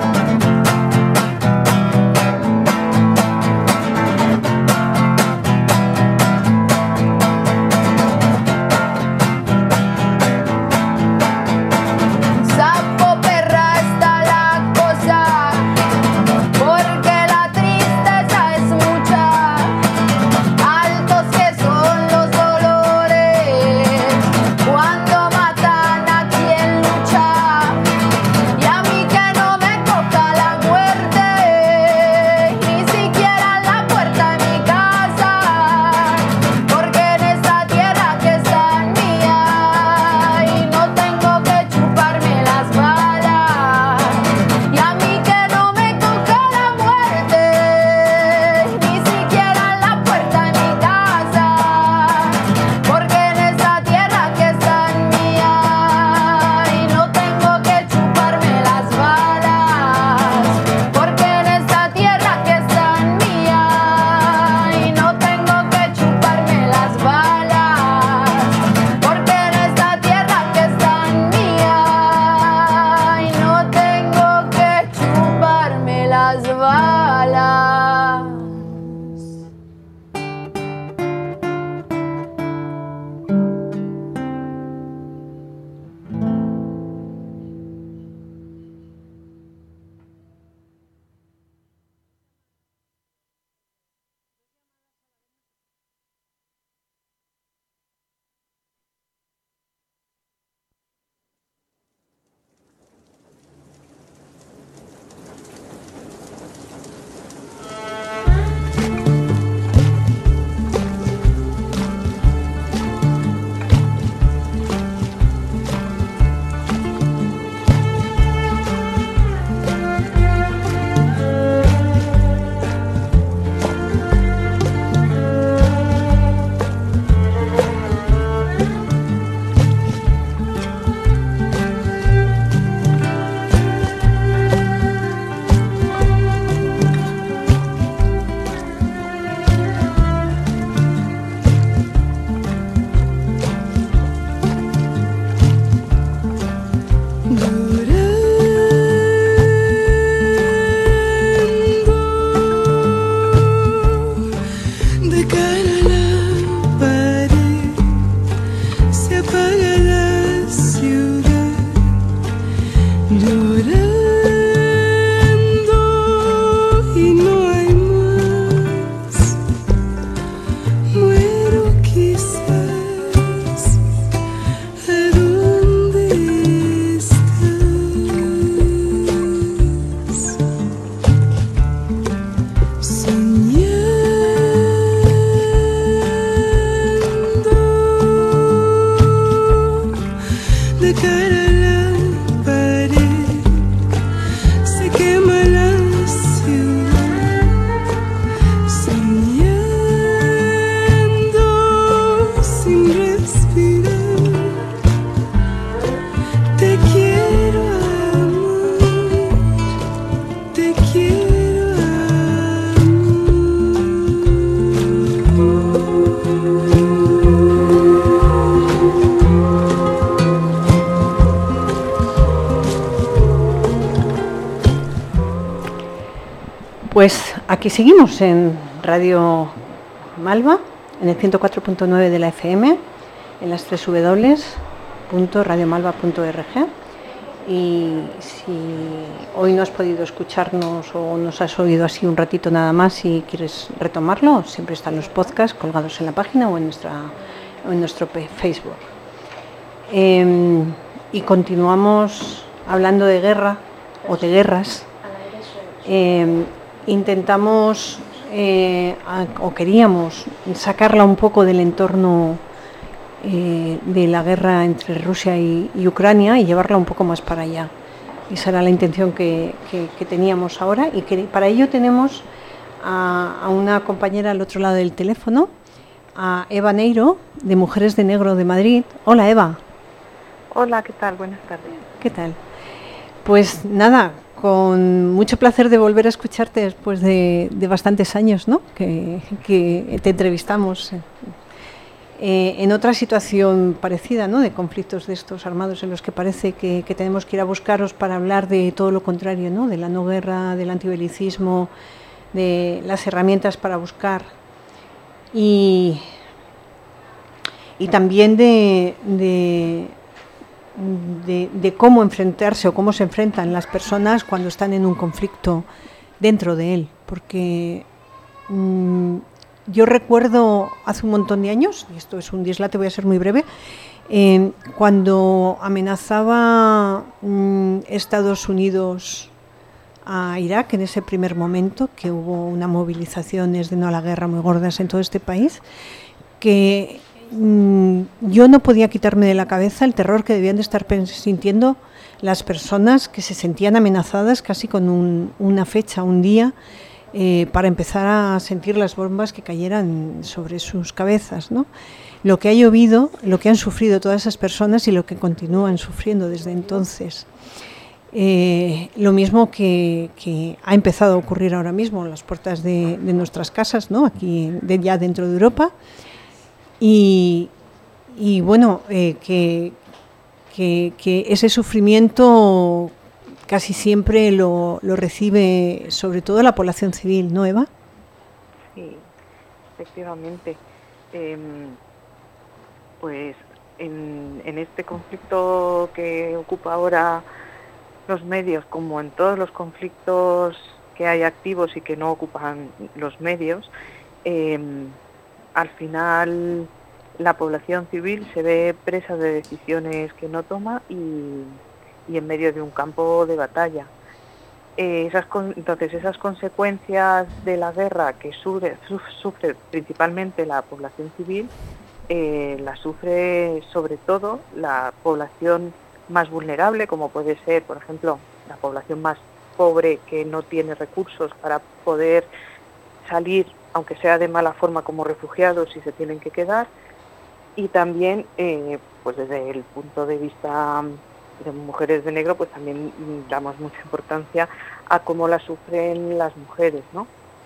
Pues aquí seguimos en Radio Malva, en el 104.9 de la FM, en las www.radiomalva.org. Y si hoy no has podido escucharnos o nos has oído así un ratito nada más y quieres retomarlo, siempre están los podcasts colgados en la página o en nuestra o en nuestro Facebook. Y continuamos hablando de guerra o de guerras. Intentamos o queríamos sacarla un poco del entorno de la guerra entre Rusia y Ucrania y llevarla un poco más para allá. Esa era la intención que teníamos ahora, y que para ello tenemos a una compañera al otro lado del teléfono, a Eva Neiro, de Mujeres de Negro de Madrid. Hola, Eva. Hola, ¿qué tal? Buenas tardes. ¿Qué tal? Pues nada, con mucho placer de volver a escucharte después de bastantes años, ¿no? Que te entrevistamos en otra situación parecida, ¿no? De conflictos de estos armados en los que parece que tenemos que ir a buscaros para hablar de todo lo contrario, ¿no? De la no guerra, del antibelicismo, de las herramientas para buscar y también de cómo enfrentarse o cómo se enfrentan las personas cuando están en un conflicto dentro de él, porque yo recuerdo hace un montón de años, y esto es un dislate, voy a ser muy breve, cuando amenazaba Estados Unidos a Irak, en ese primer momento, que hubo unas movilizaciones de no a la guerra muy gordas en todo este país, que yo no podía quitarme de la cabeza el terror que debían de estar sintiendo las personas que se sentían amenazadas casi con una fecha, un día, para empezar a sentir las bombas que cayeran sobre sus cabezas, ¿no? Lo que ha llovido, lo que han sufrido todas esas personas y lo que continúan sufriendo desde entonces. Lo mismo que ha empezado a ocurrir ahora mismo en las puertas de nuestras casas, ¿no? Aquí ya dentro de Europa. Y bueno, que ese sufrimiento casi siempre lo recibe sobre todo la población civil, ¿no, Eva? Sí, efectivamente. Pues en este conflicto que ocupa ahora los medios, como en todos los conflictos que hay activos y que no ocupan los medios, al final la población civil se ve presa de decisiones que no toma y en medio de un campo de batalla. Entonces esas consecuencias de la guerra que sufre principalmente la población civil, las sufre sobre todo la población más vulnerable, como puede ser, por ejemplo, la población más pobre que no tiene recursos para poder salir, aunque sea de mala forma, como refugiados y se tienen que quedar. Y también, pues desde el punto de vista de Mujeres de Negro, pues también damos mucha importancia a cómo la sufren las mujeres, ¿no?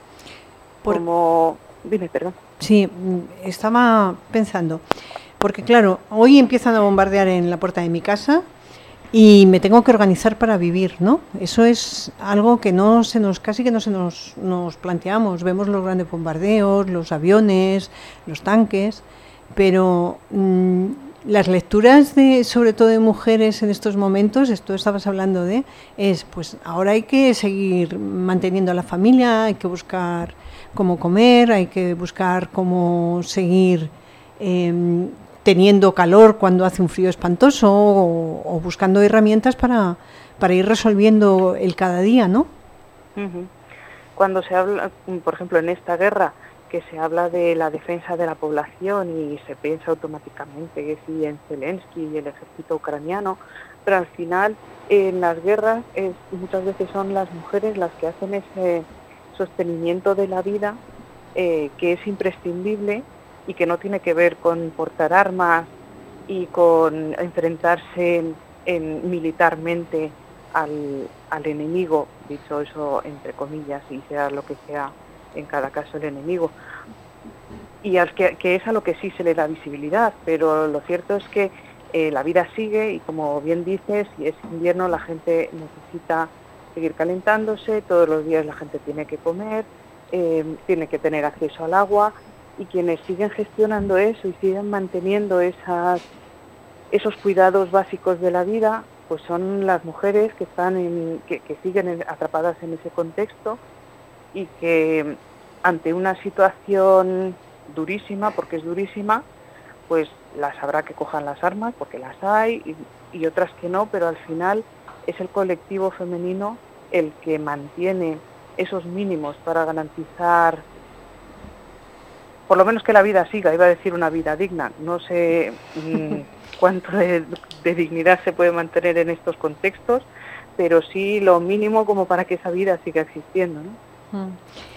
Dime, perdón. Sí, estaba pensando, porque claro, hoy empiezan a bombardear en la puerta de mi casa y me tengo que organizar para vivir, ¿no? Eso es algo que casi que no se nos planteamos. Vemos los grandes bombardeos, los aviones, los tanques, pero las lecturas sobre todo de mujeres en estos momentos, esto estabas hablando pues ahora hay que seguir manteniendo a la familia, hay que buscar cómo comer, hay que buscar cómo seguir teniendo calor cuando hace un frío espantoso o buscando herramientas para ir resolviendo el cada día, ¿no? Uh-huh. Cuando se habla, por ejemplo, en esta guerra, que se habla de la defensa de la población y se piensa automáticamente que sí en Zelensky y el ejército ucraniano, pero al final en las guerras muchas veces son las mujeres las que hacen ese sostenimiento de la vida que es imprescindible y que no tiene que ver con portar armas y con enfrentarse militarmente al enemigo, dicho eso entre comillas, y sea lo que sea en cada caso el enemigo, y que es a lo que sí se le da visibilidad, pero lo cierto es que la vida sigue y, como bien dices, si es invierno la gente necesita seguir calentándose, todos los días la gente tiene que comer, tiene que tener acceso al agua, y quienes siguen gestionando eso y siguen manteniendo esos cuidados básicos de la vida, pues son las mujeres que están que siguen atrapadas en ese contexto y que ante una situación durísima, porque es durísima, pues las habrá que cojan las armas, porque las hay, y otras que no, pero al final es el colectivo femenino el que mantiene esos mínimos para garantizar, por lo menos que la vida siga, iba a decir una vida digna. No sé cuánto de dignidad se puede mantener en estos contextos, pero sí lo mínimo como para que esa vida siga existiendo, ¿no?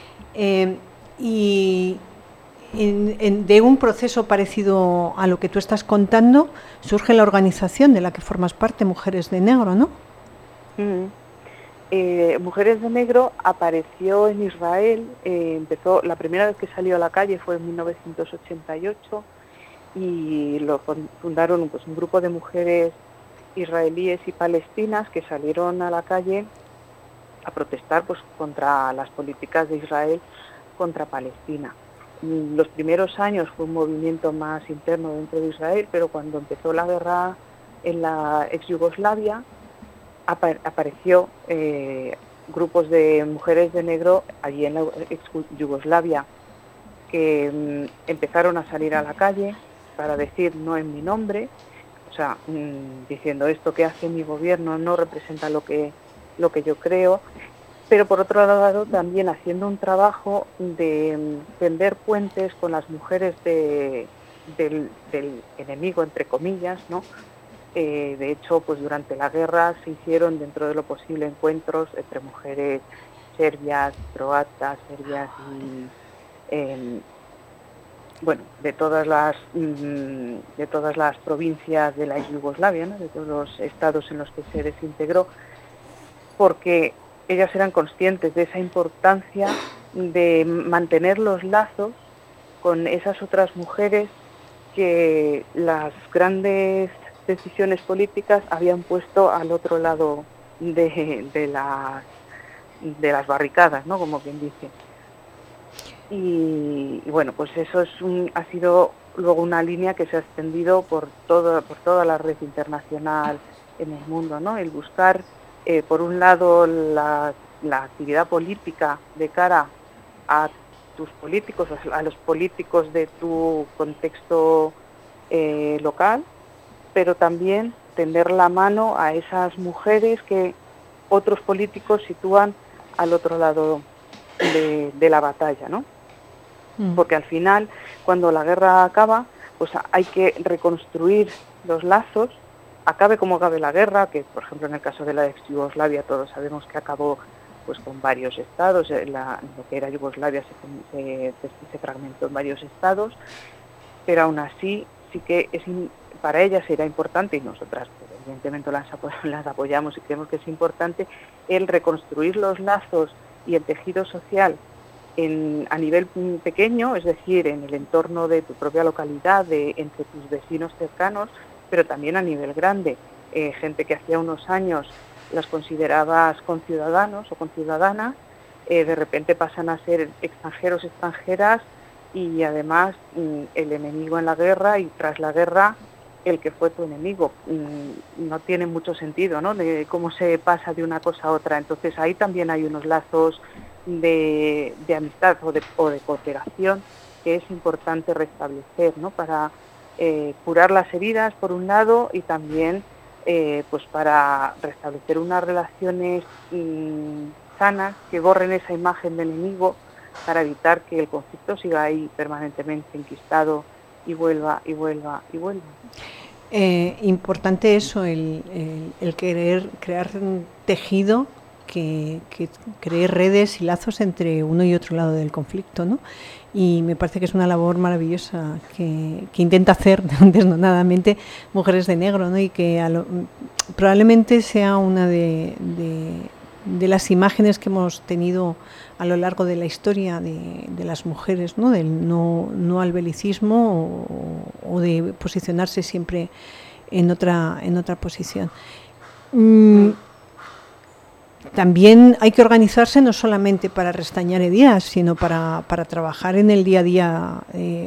Y de un proceso parecido a lo que tú estás contando, surge la organización de la que formas parte, Mujeres de Negro, ¿no? Mujeres de Negro apareció en Israel, empezó, la primera vez que salió a la calle fue en 1988 y lo fundaron pues, un grupo de mujeres israelíes y palestinas que salieron a la calle a protestar pues, contra las políticas de Israel contra Palestina. Los primeros años fue un movimiento más interno dentro de Israel, pero cuando empezó la guerra en la ex Yugoslavia, apareció grupos de mujeres de negro allí en la ex Yugoslavia que empezaron a salir a la calle para decir no en mi nombre, o sea, diciendo esto que hace mi gobierno no representa lo que yo creo, pero por otro lado también haciendo un trabajo de tender puentes con las mujeres del enemigo, entre comillas, ¿no? De hecho, pues durante la guerra se hicieron dentro de lo posible encuentros entre mujeres serbias, croatas, serbias y bueno, de todas las provincias de la Yugoslavia, ¿no? De todos los estados en los que se desintegró, porque ellas eran conscientes de esa importancia de mantener los lazos con esas otras mujeres que las grandes decisiones políticas habían puesto al otro lado de las barricadas, ¿no? Como quien dice. Y bueno, pues eso ha sido luego una línea que se ha extendido por toda la red internacional en el mundo, ¿no? El buscar, por un lado, la actividad política de cara a tus políticos, a los políticos de tu contexto local, pero también tender la mano a esas mujeres que otros políticos sitúan al otro lado de la batalla, ¿no? Porque al final, cuando la guerra acaba, pues hay que reconstruir los lazos, acabe como acabe la guerra, que por ejemplo en el caso de la ex Yugoslavia todos sabemos que acabó pues con varios estados, lo que era Yugoslavia se fragmentó en varios estados, pero aún así sí que para ellas era importante, y nosotras pues, evidentemente las apoyamos y creemos que es importante, el reconstruir los lazos y el tejido social a nivel pequeño, es decir, en el entorno de tu propia localidad, entre tus vecinos cercanos, pero también a nivel grande. Gente que hacía unos años las considerabas conciudadanos o conciudadanas, de repente pasan a ser extranjeros, extranjeras, y además el enemigo en la guerra y tras la guerra el que fue tu enemigo. No tiene mucho sentido, ¿no?, de cómo se pasa de una cosa a otra. Entonces ahí también hay unos lazos de amistad o de cooperación que es importante restablecer, ¿no?, para curar las heridas por un lado y también pues para restablecer unas relaciones sanas que borren esa imagen del enemigo, para evitar que el conflicto siga ahí permanentemente enquistado y vuelva y vuelva y vuelva. Importante eso, el querer crear un tejido que cree redes y lazos entre uno y otro lado del conflicto, ¿no? Y me parece que es una labor maravillosa que intenta hacer desnudadamente Mujeres de Negro, ¿no? Y que probablemente sea una de las imágenes que hemos tenido a lo largo de la historia de las mujeres, ¿no? Del no al belicismo o de posicionarse siempre en otra posición. También hay que organizarse no solamente para restañar heridas, sino para trabajar en el día a día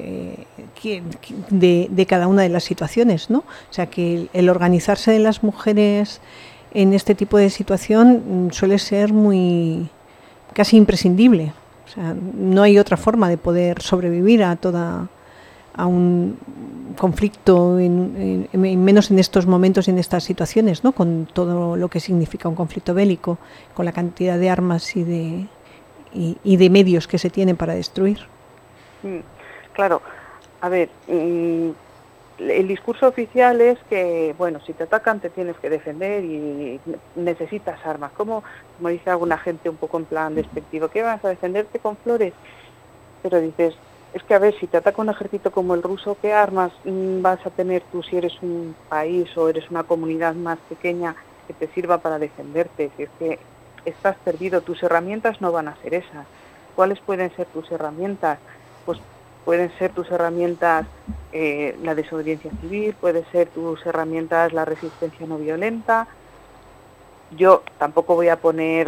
de cada una de las situaciones, ¿no? O sea, que el organizarse de las mujeres en este tipo de situación suele ser casi imprescindible. O sea, no hay otra forma de poder sobrevivir a a un conflicto, menos en estos momentos y en estas situaciones, ¿no? Con todo lo que significa un conflicto bélico, con la cantidad de armas y de medios que se tienen para destruir. Claro, a ver, el discurso oficial es que, bueno, si te atacan te tienes que defender y necesitas armas. Como dice alguna gente un poco en plan despectivo, ¿qué vas a defenderte con flores? Pero dices, es que a ver, si te ataca un ejército como el ruso, ¿qué armas vas a tener tú si eres un país o eres una comunidad más pequeña que te sirva para defenderte? Si es que estás perdido, tus herramientas no van a ser esas. ¿Cuáles pueden ser tus herramientas? Pues pueden ser tus herramientas la desobediencia civil, pueden ser tus herramientas la resistencia no violenta. Yo tampoco voy a poner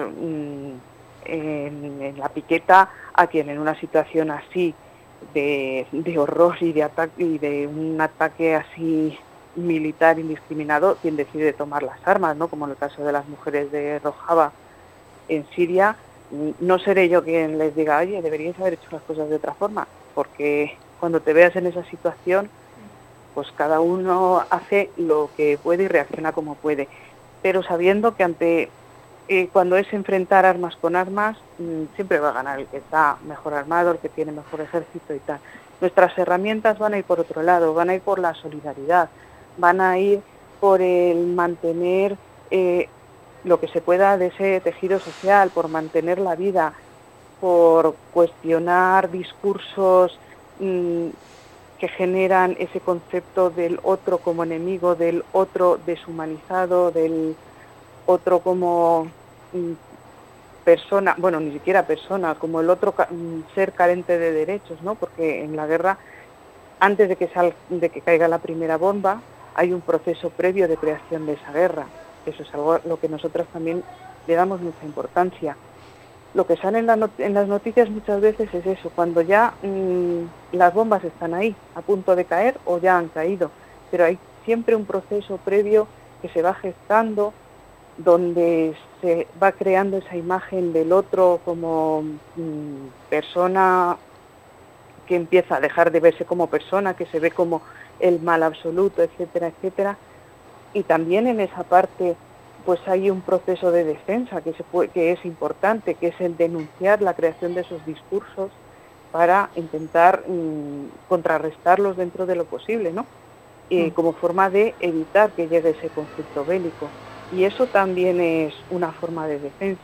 en la piqueta a quien en una situación así de horror y de ataque y de un ataque así militar indiscriminado, quien decide tomar las armas, ¿no? Como en el caso de las mujeres de Rojava en Siria. No seré yo quien les diga, oye, deberíais haber hecho las cosas de otra forma, porque cuando te veas en esa situación, pues cada uno hace lo que puede y reacciona como puede, pero sabiendo que cuando es enfrentar armas con armas, siempre va a ganar el que está mejor armado, el que tiene mejor ejército y tal. Nuestras herramientas van a ir por otro lado, van a ir por la solidaridad, van a ir por el mantener lo que se pueda de ese tejido social, por mantener la vida, por cuestionar discursos que generan ese concepto del otro como enemigo, del otro deshumanizado, del otro como persona, bueno, ni siquiera persona, como el otro ser carente de derechos, ¿no? Porque en la guerra, antes de que caiga la primera bomba, hay un proceso previo de creación de esa guerra. Eso es algo a lo que nosotros también le damos mucha importancia. Lo que sale en las noticias muchas veces es eso, cuando ya las bombas están ahí, a punto de caer o ya han caído, pero hay siempre un proceso previo que se va gestando, donde se va creando esa imagen del otro como persona que empieza a dejar de verse como persona, que se ve como el mal absoluto, etcétera, etcétera. Y también en esa parte pues hay un proceso de defensa que es importante, que es el denunciar la creación de esos discursos para intentar contrarrestarlos dentro de lo posible, ¿no? Como forma de evitar que llegue ese conflicto bélico. Y eso también es una forma de defensa.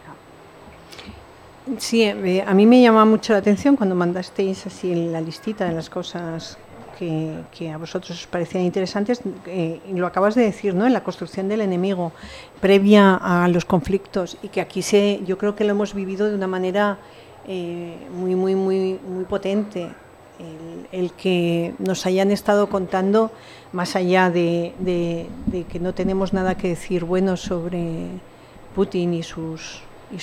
Sí, a mí me llama mucho la atención cuando mandasteis así la listita de las cosas que a vosotros os parecían interesantes, lo acabas de decir, ¿no? En la construcción del enemigo previa a los conflictos, y que aquí yo creo que lo hemos vivido de una manera muy, muy, muy, muy potente. El que nos hayan estado contando, más allá de que no tenemos nada que decir bueno sobre Putin y sus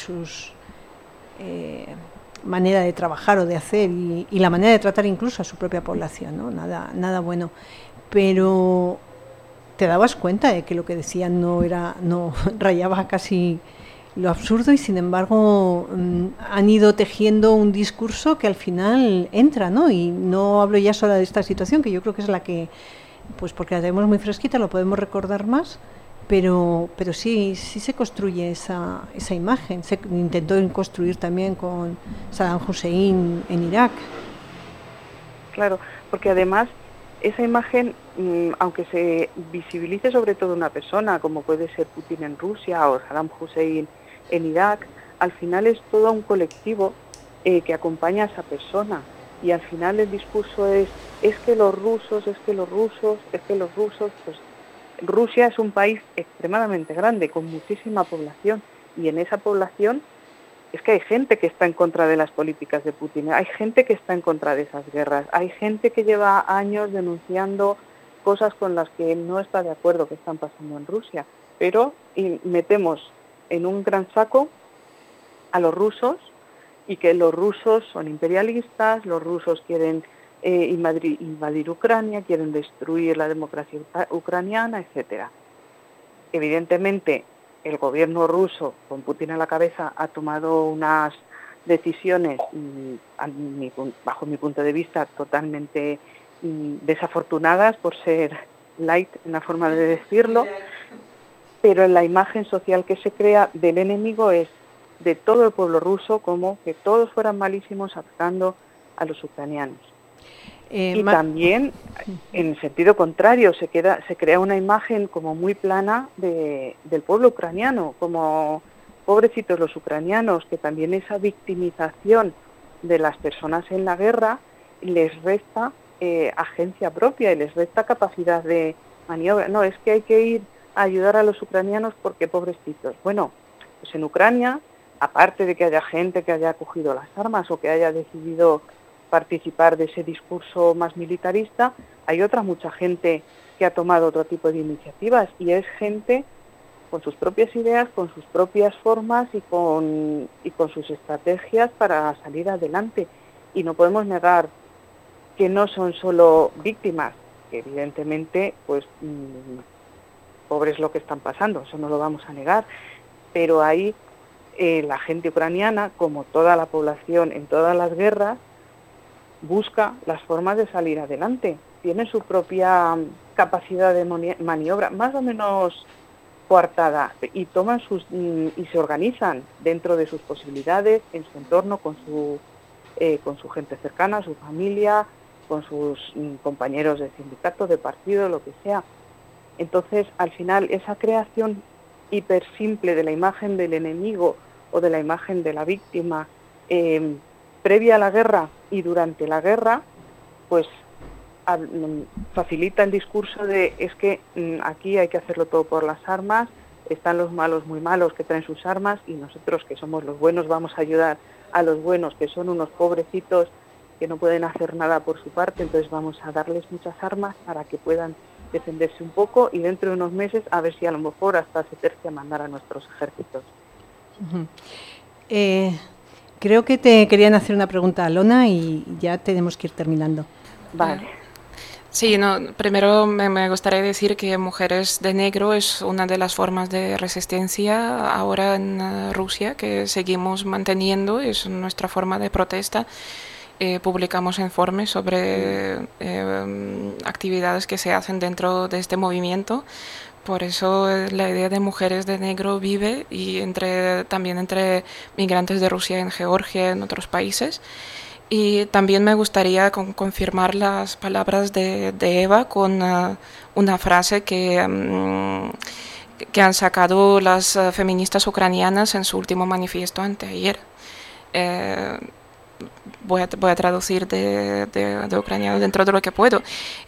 manera de trabajar o de hacer y la manera de tratar incluso a su propia población, ¿no? Nada bueno, pero te dabas cuenta de que lo que decían no rayaba casi lo absurdo, y sin embargo han ido tejiendo un discurso que al final entra, ¿no? Y no hablo ya solo de esta situación, que yo creo que es la que, pues porque la tenemos muy fresquita, lo podemos recordar más, pero sí se construye esa imagen. Se intentó construir también con Saddam Hussein en Irak. Claro, porque además esa imagen, aunque se visibilice sobre todo una persona, como puede ser Putin en Rusia o Saddam Hussein en Irak, al final es todo un colectivo que acompaña a esa persona. Y al final el discurso es que los rusos, pues Rusia es un país extremadamente grande, con muchísima población, y en esa población es que hay gente que está en contra de las políticas de Putin, hay gente que está en contra de esas guerras, hay gente que lleva años denunciando cosas con las que no está de acuerdo que están pasando en Rusia, pero metemos en un gran saco a los rusos, y que los rusos son imperialistas, los rusos quieren invadir Ucrania, quieren destruir la democracia ucraniana, etcétera. Evidentemente, el gobierno ruso, con Putin a la cabeza, ha tomado unas decisiones, bajo mi punto de vista, totalmente desafortunadas, por ser light en la forma de decirlo, pero la imagen social que se crea del enemigo es de todo el pueblo ruso, como que todos fueran malísimos atacando a los ucranianos. Y también, en el sentido contrario, se crea una imagen como muy plana del pueblo ucraniano, como pobrecitos los ucranianos, que también esa victimización de las personas en la guerra les resta agencia propia y les resta capacidad de maniobra. No, es que hay que ir a ayudar a los ucranianos porque pobrecitos. Bueno, pues en Ucrania, aparte de que haya gente que haya cogido las armas o que haya decidido participar de ese discurso más militarista, hay otra mucha gente que ha tomado otro tipo de iniciativas, y es gente con sus propias ideas, con sus propias formas y con sus estrategias para salir adelante. Y no podemos negar que no son solo víctimas, que evidentemente, pues, pobres lo que están pasando, eso no lo vamos a negar, pero hay la gente ucraniana, como toda la población en todas las guerras, busca las formas de salir adelante. Tiene su propia capacidad de maniobra, más o menos coartada, y toman y se organizan dentro de sus posibilidades, en su entorno, con su gente cercana, su familia, con sus compañeros de sindicato, de partido, lo que sea. Entonces, al final, esa creación hiper simple de la imagen del enemigo o de la imagen de la víctima previa a la guerra y durante la guerra, pues facilita el discurso de es que aquí hay que hacerlo todo por las armas, están los malos muy malos que traen sus armas y nosotros que somos los buenos vamos a ayudar a los buenos que son unos pobrecitos que no pueden hacer nada por su parte, entonces vamos a darles muchas armas para que puedan defenderse un poco y dentro de unos meses a ver si a lo mejor hasta se tercia a mandar a nuestros ejércitos. Uh-huh. Creo que te querían hacer una pregunta, Alona, y ya tenemos que ir terminando. Vale. Sí, primero me gustaría decir que Mujeres de Negro es una de las formas de resistencia ahora en Rusia que seguimos manteniendo, es nuestra forma de protesta. Publicamos informes sobre actividades que se hacen dentro de este movimiento. Por eso la idea de Mujeres de Negro vive y también entre migrantes de Rusia en Georgia, en otros países. Y también me gustaría confirmar las palabras de Eva con una frase que han sacado las feministas ucranianas en su último manifiesto anteayer. Voy a traducir de ucraniano dentro de lo que puedo.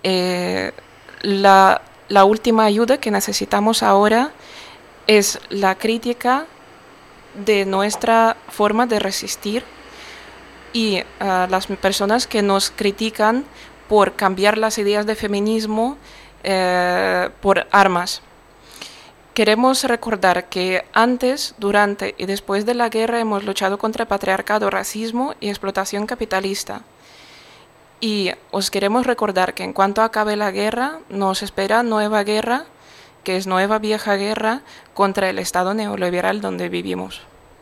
La última ayuda que necesitamos ahora es la crítica de nuestra forma de resistir y las personas que nos critican por cambiar las ideas de feminismo por armas. Queremos recordar que antes, durante y después de la guerra hemos luchado contra el patriarcado, racismo y explotación capitalista. Y os queremos recordar que en cuanto acabe la guerra, nos espera nueva guerra, que es nueva vieja guerra contra el Estado neoliberal donde vivimos.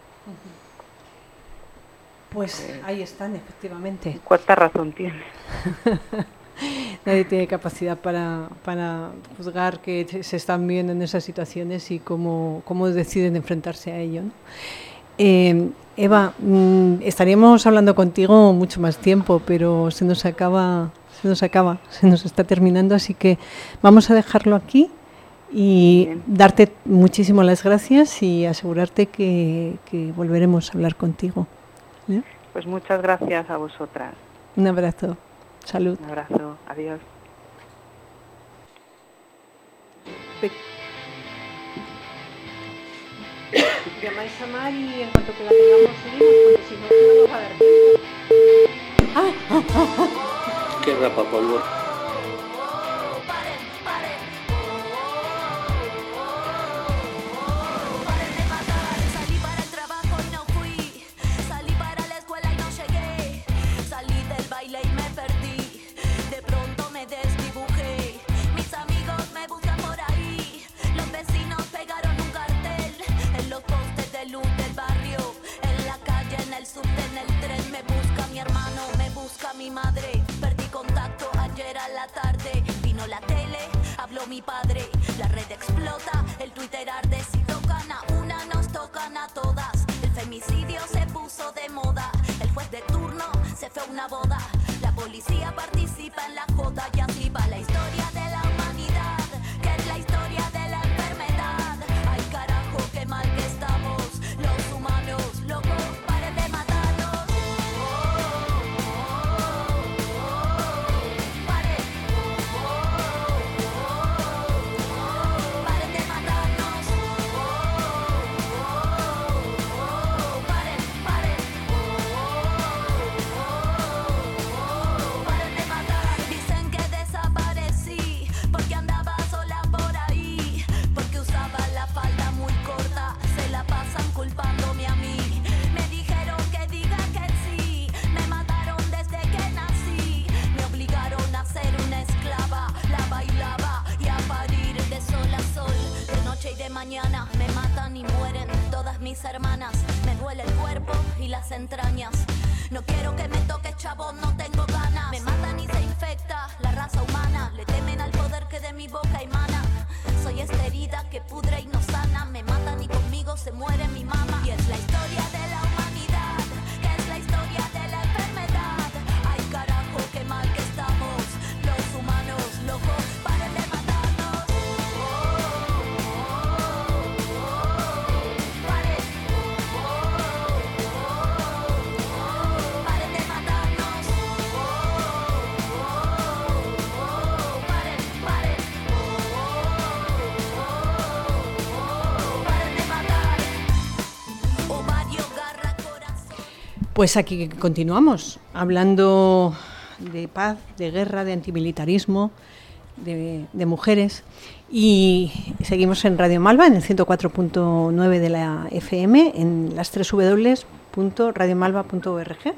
Pues ahí están, efectivamente. ¿Cuánta razón tiene? Nadie tiene capacidad para juzgar que se están viendo en esas situaciones y cómo deciden enfrentarse a ello, ¿no? Eva, estaríamos hablando contigo mucho más tiempo, pero se nos está terminando, así que vamos a dejarlo aquí y darte muchísimas las gracias y asegurarte que volveremos a hablar contigo. ¿Eh? Pues muchas gracias a vosotras. Un abrazo. Salud. Un abrazo. Adiós. Llamáis a Mar y en cuanto que la tengamos seguimos, porque si no nos va a dar tiempo. Qué rapapolvo. Mi madre, perdí contacto ayer padre. La red explota, el Twitter arde. Si tocan a una, nos tocan a todas. El femicidio se puso de moda. El juez de turno se fue a una boda. La policía participa en la joda. Y así va la historia de la humanidad, que es la historia de la enfermedad. Ay carajo, qué mal que estamos los humanos, locos, paren de matarnos. Paren. Paren de matarnos. Paren, paren. Paren de matar. Dicen que desaparecí porque andaba sola por ahí, porque usaba la falda muy corta. Se la pasan culpándome a mí. Me dijeron que diga que sí. Me mataron desde que nací. Me obligaron a ser una esclava. La bailaba y a parir de sol a sol. De noche y de mañana me matan y mueren todas mis hermanas. Me duele el cuerpo y las entrañas. No quiero que me toque, chabón, no tengo ganas. Me matan y se infecta la raza humana. Le temen al poder que de mi boca emana. Soy esta herida que pudre y no sana. Me matan y conmigo se muere mi mamá. Y es la historia de la humanidad, que es la historia de la enfermedad. Ay carajo, qué mal que estamos los humanos, locos, paren de matarnos. Paren. Paren de matarnos. Paren, paren. Paren de matar. Ovario, garra, corazón. Pues aquí continuamos, hablando de paz, de guerra, de antimilitarismo, de mujeres. Y seguimos en Radio Malva, en el 104.9 de la FM, en las www.radiomalva.org.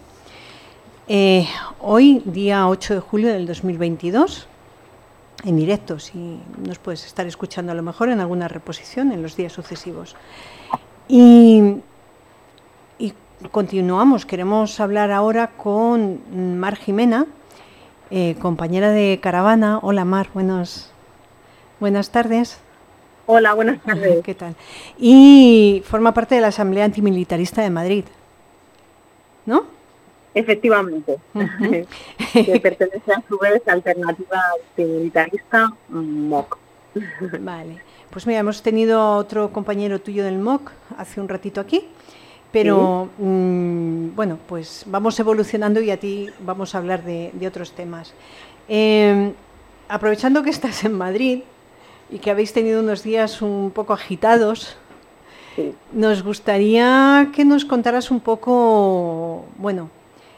Hoy, día 8 de julio del 2022, en directo, si nos puedes estar escuchando a lo mejor en alguna reposición en los días sucesivos. Y continuamos, queremos hablar ahora con Mar Jimena, compañera de caravana. Hola Mar, buenas tardes. Hola, buenas tardes. ¿Qué tal? Y forma parte de la Asamblea Antimilitarista de Madrid, ¿no? Efectivamente, que pertenece a su vez a Alternativa Antimilitarista MOC. Vale, pues mira, hemos tenido a otro compañero tuyo del MOC hace un ratito aquí, pero Sí. Bueno, pues vamos evolucionando y a ti vamos a hablar de otros temas. Aprovechando que estás en Madrid y que habéis tenido unos días un poco agitados, Sí. nos gustaría que nos contaras un poco, bueno,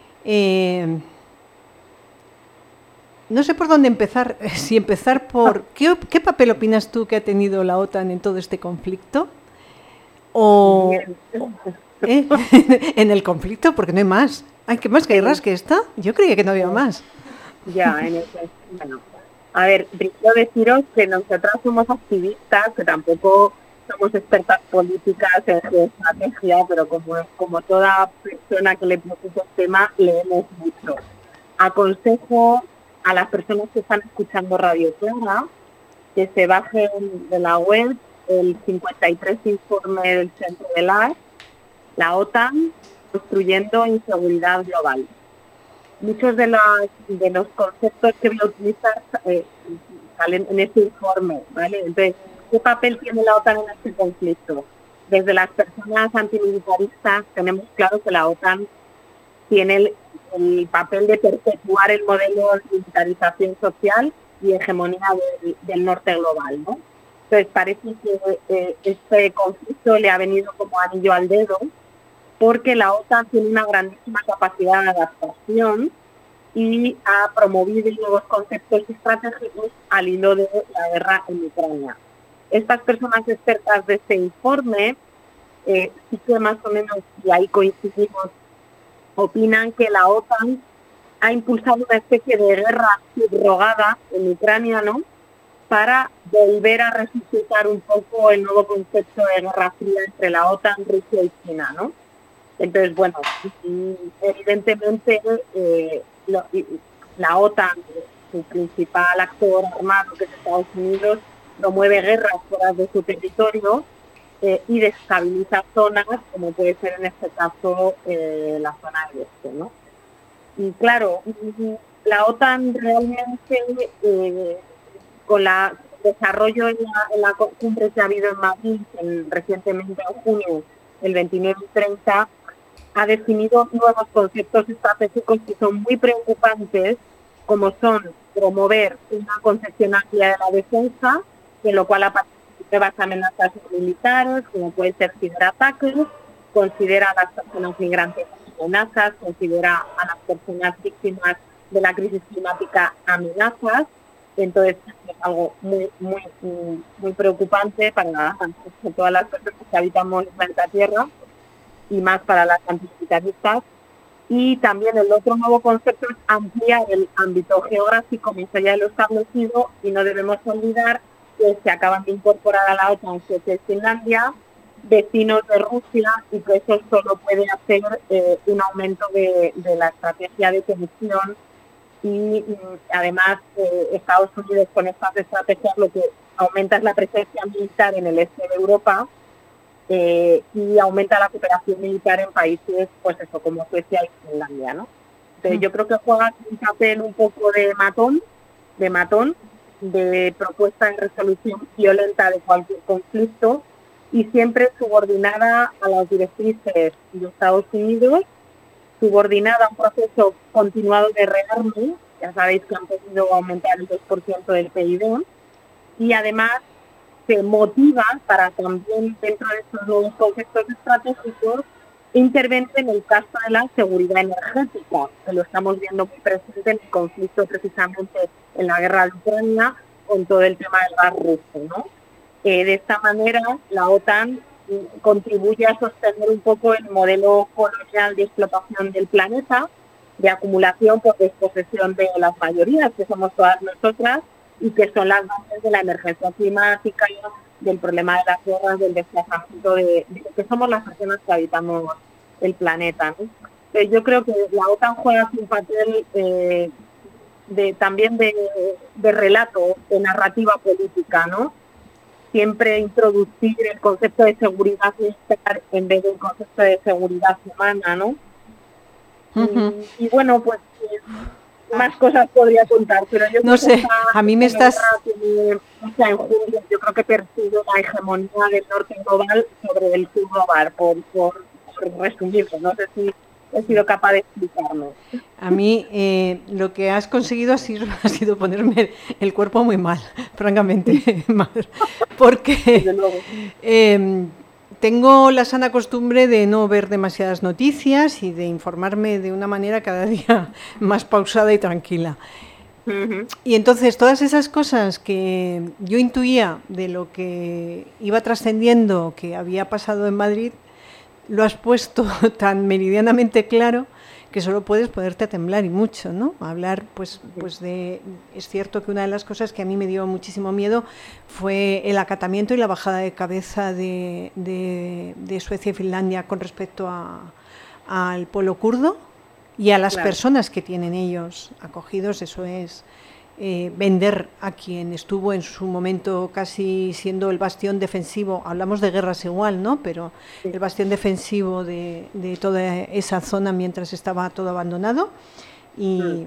no sé por dónde empezar, si empezar por ¿qué papel opinas tú que ha tenido la OTAN en todo este conflicto? O en el conflicto, porque no hay más. Hay que más guerras que esta. Yo creía que no había más. Ya, bueno, a ver, primero deciros que nosotras somos activistas, que tampoco somos expertas políticas en geoestrategia, pero como toda persona que le preocupa el tema, leemos mucho. Aconsejo a las personas que están escuchando Radio Clara que se bajen de la web el 53 informe del Centro de la OTAN, construyendo inseguridad global. Muchos de los conceptos que voy a utilizar salen en este informe, ¿vale? Entonces, ¿qué papel tiene la OTAN en este conflicto? Desde las personas antimilitaristas tenemos claro que la OTAN tiene el papel de perpetuar el modelo de militarización social y hegemonía del norte global, ¿no? Entonces parece que este conflicto le ha venido como anillo al dedo, porque la OTAN tiene una grandísima capacidad de adaptación y ha promovido nuevos conceptos estratégicos al hilo de la guerra en Ucrania. Estas personas expertas de este informe, sí que más o menos, y ahí coincidimos, opinan que la OTAN ha impulsado una especie de guerra subrogada en Ucrania, ¿no?, para volver a resucitar un poco el nuevo concepto de guerra fría entre la OTAN, Rusia y China, ¿no? Entonces, bueno, evidentemente la OTAN, su principal actor armado, que es Estados Unidos, promueve guerras fuera de su territorio y desestabiliza zonas, como puede ser en este caso la zona del este, ¿no? Y claro, la OTAN realmente, con el desarrollo en la cumbre que ha habido en Madrid recientemente en junio, el 29 y 30, ha definido nuevos conceptos estratégicos que son muy preocupantes, como son promover una concepción amplia de la defensa, en lo cual aparecen nuevas amenazas militares, como pueden ser ciberataques, considera a las personas migrantes amenazas, considera a las personas víctimas de la crisis climática amenazas. Entonces es algo muy preocupante para todas las personas que habitamos el planeta Tierra y más para las antimilitaristas. Y también el otro nuevo concepto es ampliar el ámbito geográfico más allá de lo establecido, y no debemos olvidar que se acaban de incorporar a la OTAN Suecia y Finlandia, vecinos de Rusia, y que eso solo puede hacer un aumento de la estrategia de tensión. Y además Estados Unidos con estas estrategias lo que aumenta es la presencia militar en el este de Europa, y aumenta la cooperación militar en países, pues eso, como Suecia y Finlandia, ¿no? Entonces yo creo que juega un papel un poco de matón, de propuesta de resolución violenta de cualquier conflicto, y siempre subordinada a las directrices de Estados Unidos, subordinada a un proceso continuado de rearme. Ya sabéis que han podido aumentar el 2% del PIB, y además se motiva para también, dentro de estos nuevos conceptos estratégicos, intervenir en el caso de la seguridad energética, que lo estamos viendo muy presente en el conflicto, precisamente en la guerra de Ucrania, con todo el tema del gas ruso, ¿no? De esta manera, la OTAN contribuye a sostener un poco el modelo colonial de explotación del planeta, de acumulación por desposesión de las mayorías, que somos todas nosotras, y que son las bases de la emergencia climática, del problema de las guerras, del desplazamiento que somos las personas que habitamos el planeta, ¿no? Yo creo que la OTAN juega un papel también de relato, de narrativa política, ¿no? Siempre introducir el concepto de seguridad militar en vez del concepto de seguridad humana, ¿no? Y bueno, pues más cosas podría contar, pero yo no sé, a mí me estás... en julio, yo creo que percibe la hegemonía del norte global sobre el sur global, por resumirlo. No sé si he sido capaz de explicarme. A mí lo que has conseguido ha sido ponerme el cuerpo muy mal, francamente mal, porque tengo la sana costumbre de no ver demasiadas noticias y de informarme de una manera cada día más pausada y tranquila. Y entonces todas esas cosas que yo intuía de lo que iba trascendiendo, que había pasado en Madrid, lo has puesto tan meridianamente claro que solo puedes ponerte a temblar, y mucho, ¿no? Hablar, pues de... Es cierto que una de las cosas que a mí me dio muchísimo miedo fue el acatamiento y la bajada de cabeza de Suecia y Finlandia con respecto al pueblo kurdo y a las personas que tienen ellos acogidos. Eso es vender a quien estuvo en su momento casi siendo el bastión defensivo. Hablamos de guerras igual, ¿no? Pero el bastión defensivo de toda esa zona mientras estaba todo abandonado. Y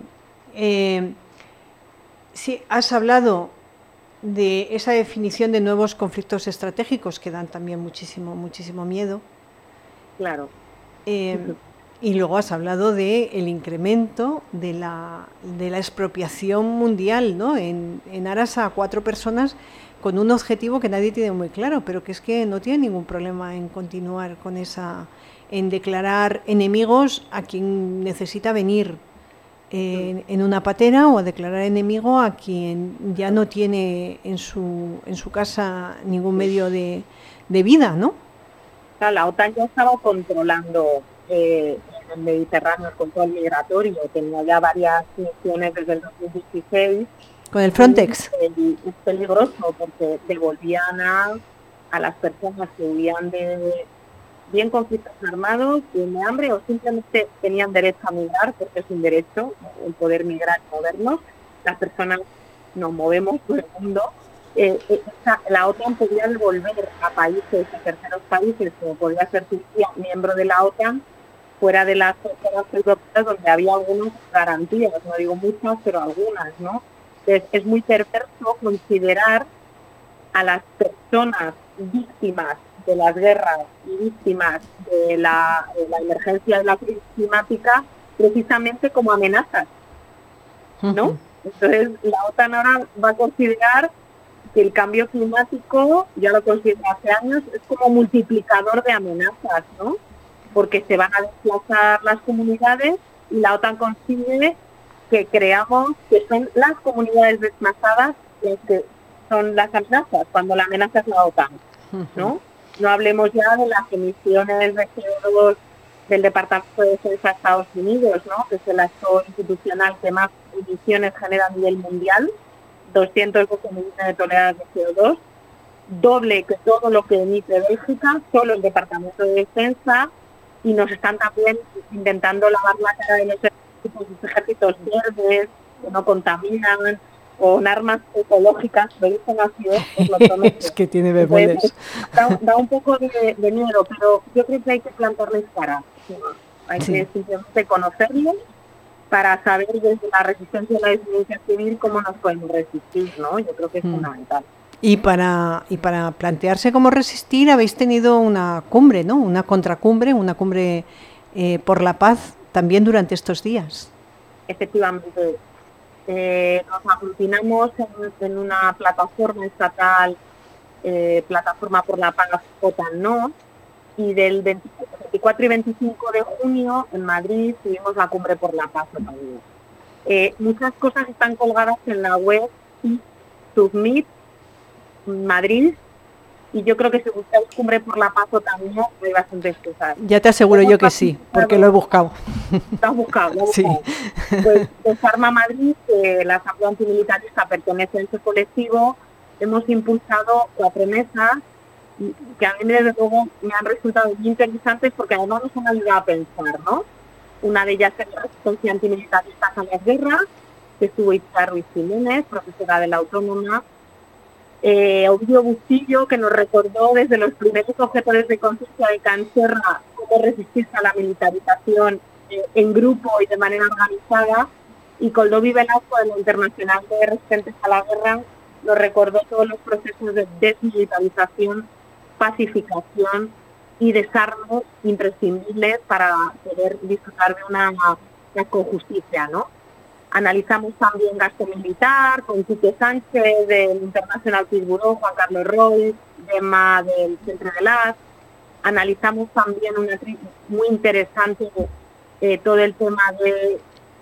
sí, has hablado de esa definición de nuevos conflictos estratégicos que dan también muchísimo miedo. Claro. Y luego has hablado del incremento de la expropiación mundial, ¿no? En aras a 4 personas con un objetivo que nadie tiene muy claro, pero que es que no tiene ningún problema en continuar con en declarar enemigos a quien necesita venir en una patera, o a declarar enemigo a quien ya no tiene en su casa ningún medio de vida, ¿no? Claro, la OTAN ya estaba controlando en el Mediterráneo el control migratorio, tenía ya varias misiones desde el 2016. Con el Frontex. Es peligroso porque devolvían a las personas que huían de bien conflictos armados, bien de hambre, o simplemente tenían derecho a migrar, porque es un derecho el poder migrar y movernos. Las personas nos movemos por el mundo, la OTAN podía devolver a países, a terceros países, como podría ser Turquía, miembro de la OTAN, fuera de las fronteras europeas, donde había algunas garantías, no digo muchas, pero algunas, ¿no? Entonces, es muy perverso considerar a las personas víctimas de las guerras y víctimas de la emergencia de la crisis climática precisamente como amenazas, ¿no? Entonces, la OTAN ahora va a considerar que el cambio climático, ya lo considera hace años, es como multiplicador de amenazas, ¿no? Porque se van a desplazar las comunidades y la OTAN consigue que creamos que son las comunidades desplazadas las que son las amenazas, cuando la amenaza es la OTAN, ¿no? No hablemos ya de las emisiones de CO2 del Departamento de Defensa de Estados Unidos, ¿no? Que es el actor institucional que más emisiones genera a nivel mundial, 212 millones de toneladas de CO2, doble que todo lo que emite Bélgica, solo el Departamento de Defensa, y nos están también intentando lavar la cara de los ejércitos verdes, que no contaminan, con armas ecológicas, lo dicen así, os lo prometo. Es que tiene bemoles. Da un poco de miedo, pero yo creo que hay que plantarles cara. Hay que simplemente conocerlos para saber desde la resistencia y la desobediencia civil cómo nos podemos resistir, ¿no? Yo creo que es fundamental. Y para plantearse cómo resistir habéis tenido una cumbre, ¿no? Una contracumbre, una cumbre por la paz también durante estos días. Efectivamente. Nos aglutinamos en una plataforma estatal, Plataforma por la Paz OTAN No, y del 24 y 25 de junio en Madrid tuvimos la cumbre por la paz OTAN No. Muchas cosas están colgadas en la web Submit Madrid, y yo creo que si buscáis cumbre por la paz OTAN No hay bastantes cosas. Ya te aseguro yo que sí, porque lo he buscado. ¿Lo has buscado? Sí. Pues Desarma Madrid, la Asamblea Antimilitarista pertenece a ese colectivo, hemos impulsado 4 mesas que a mí desde luego me han resultado muy interesantes porque además nos han ayudado a pensar, ¿no? Una de ellas es la resistencia antimilitarista a las guerras, que estuvo Itziar Ruiz Jiménez, profesora de la Autónoma, Ovidio Bustillo, que nos recordó desde los primeros objetores de conciencia de Cancerra cómo resistirse a la militarización en grupo y de manera organizada, y Coldovi Velasco de la Internacional de Resistentes a la Guerra nos recordó todos los procesos de desmilitarización, pacificación y desarme imprescindibles para poder disfrutar de una cojusticia, ¿no? Analizamos también gasto militar con Quique Sánchez del International Peace Bureau, Juan Carlos Roy, Gemma del Centre de las. Analizamos también una crisis muy interesante, todo el tema de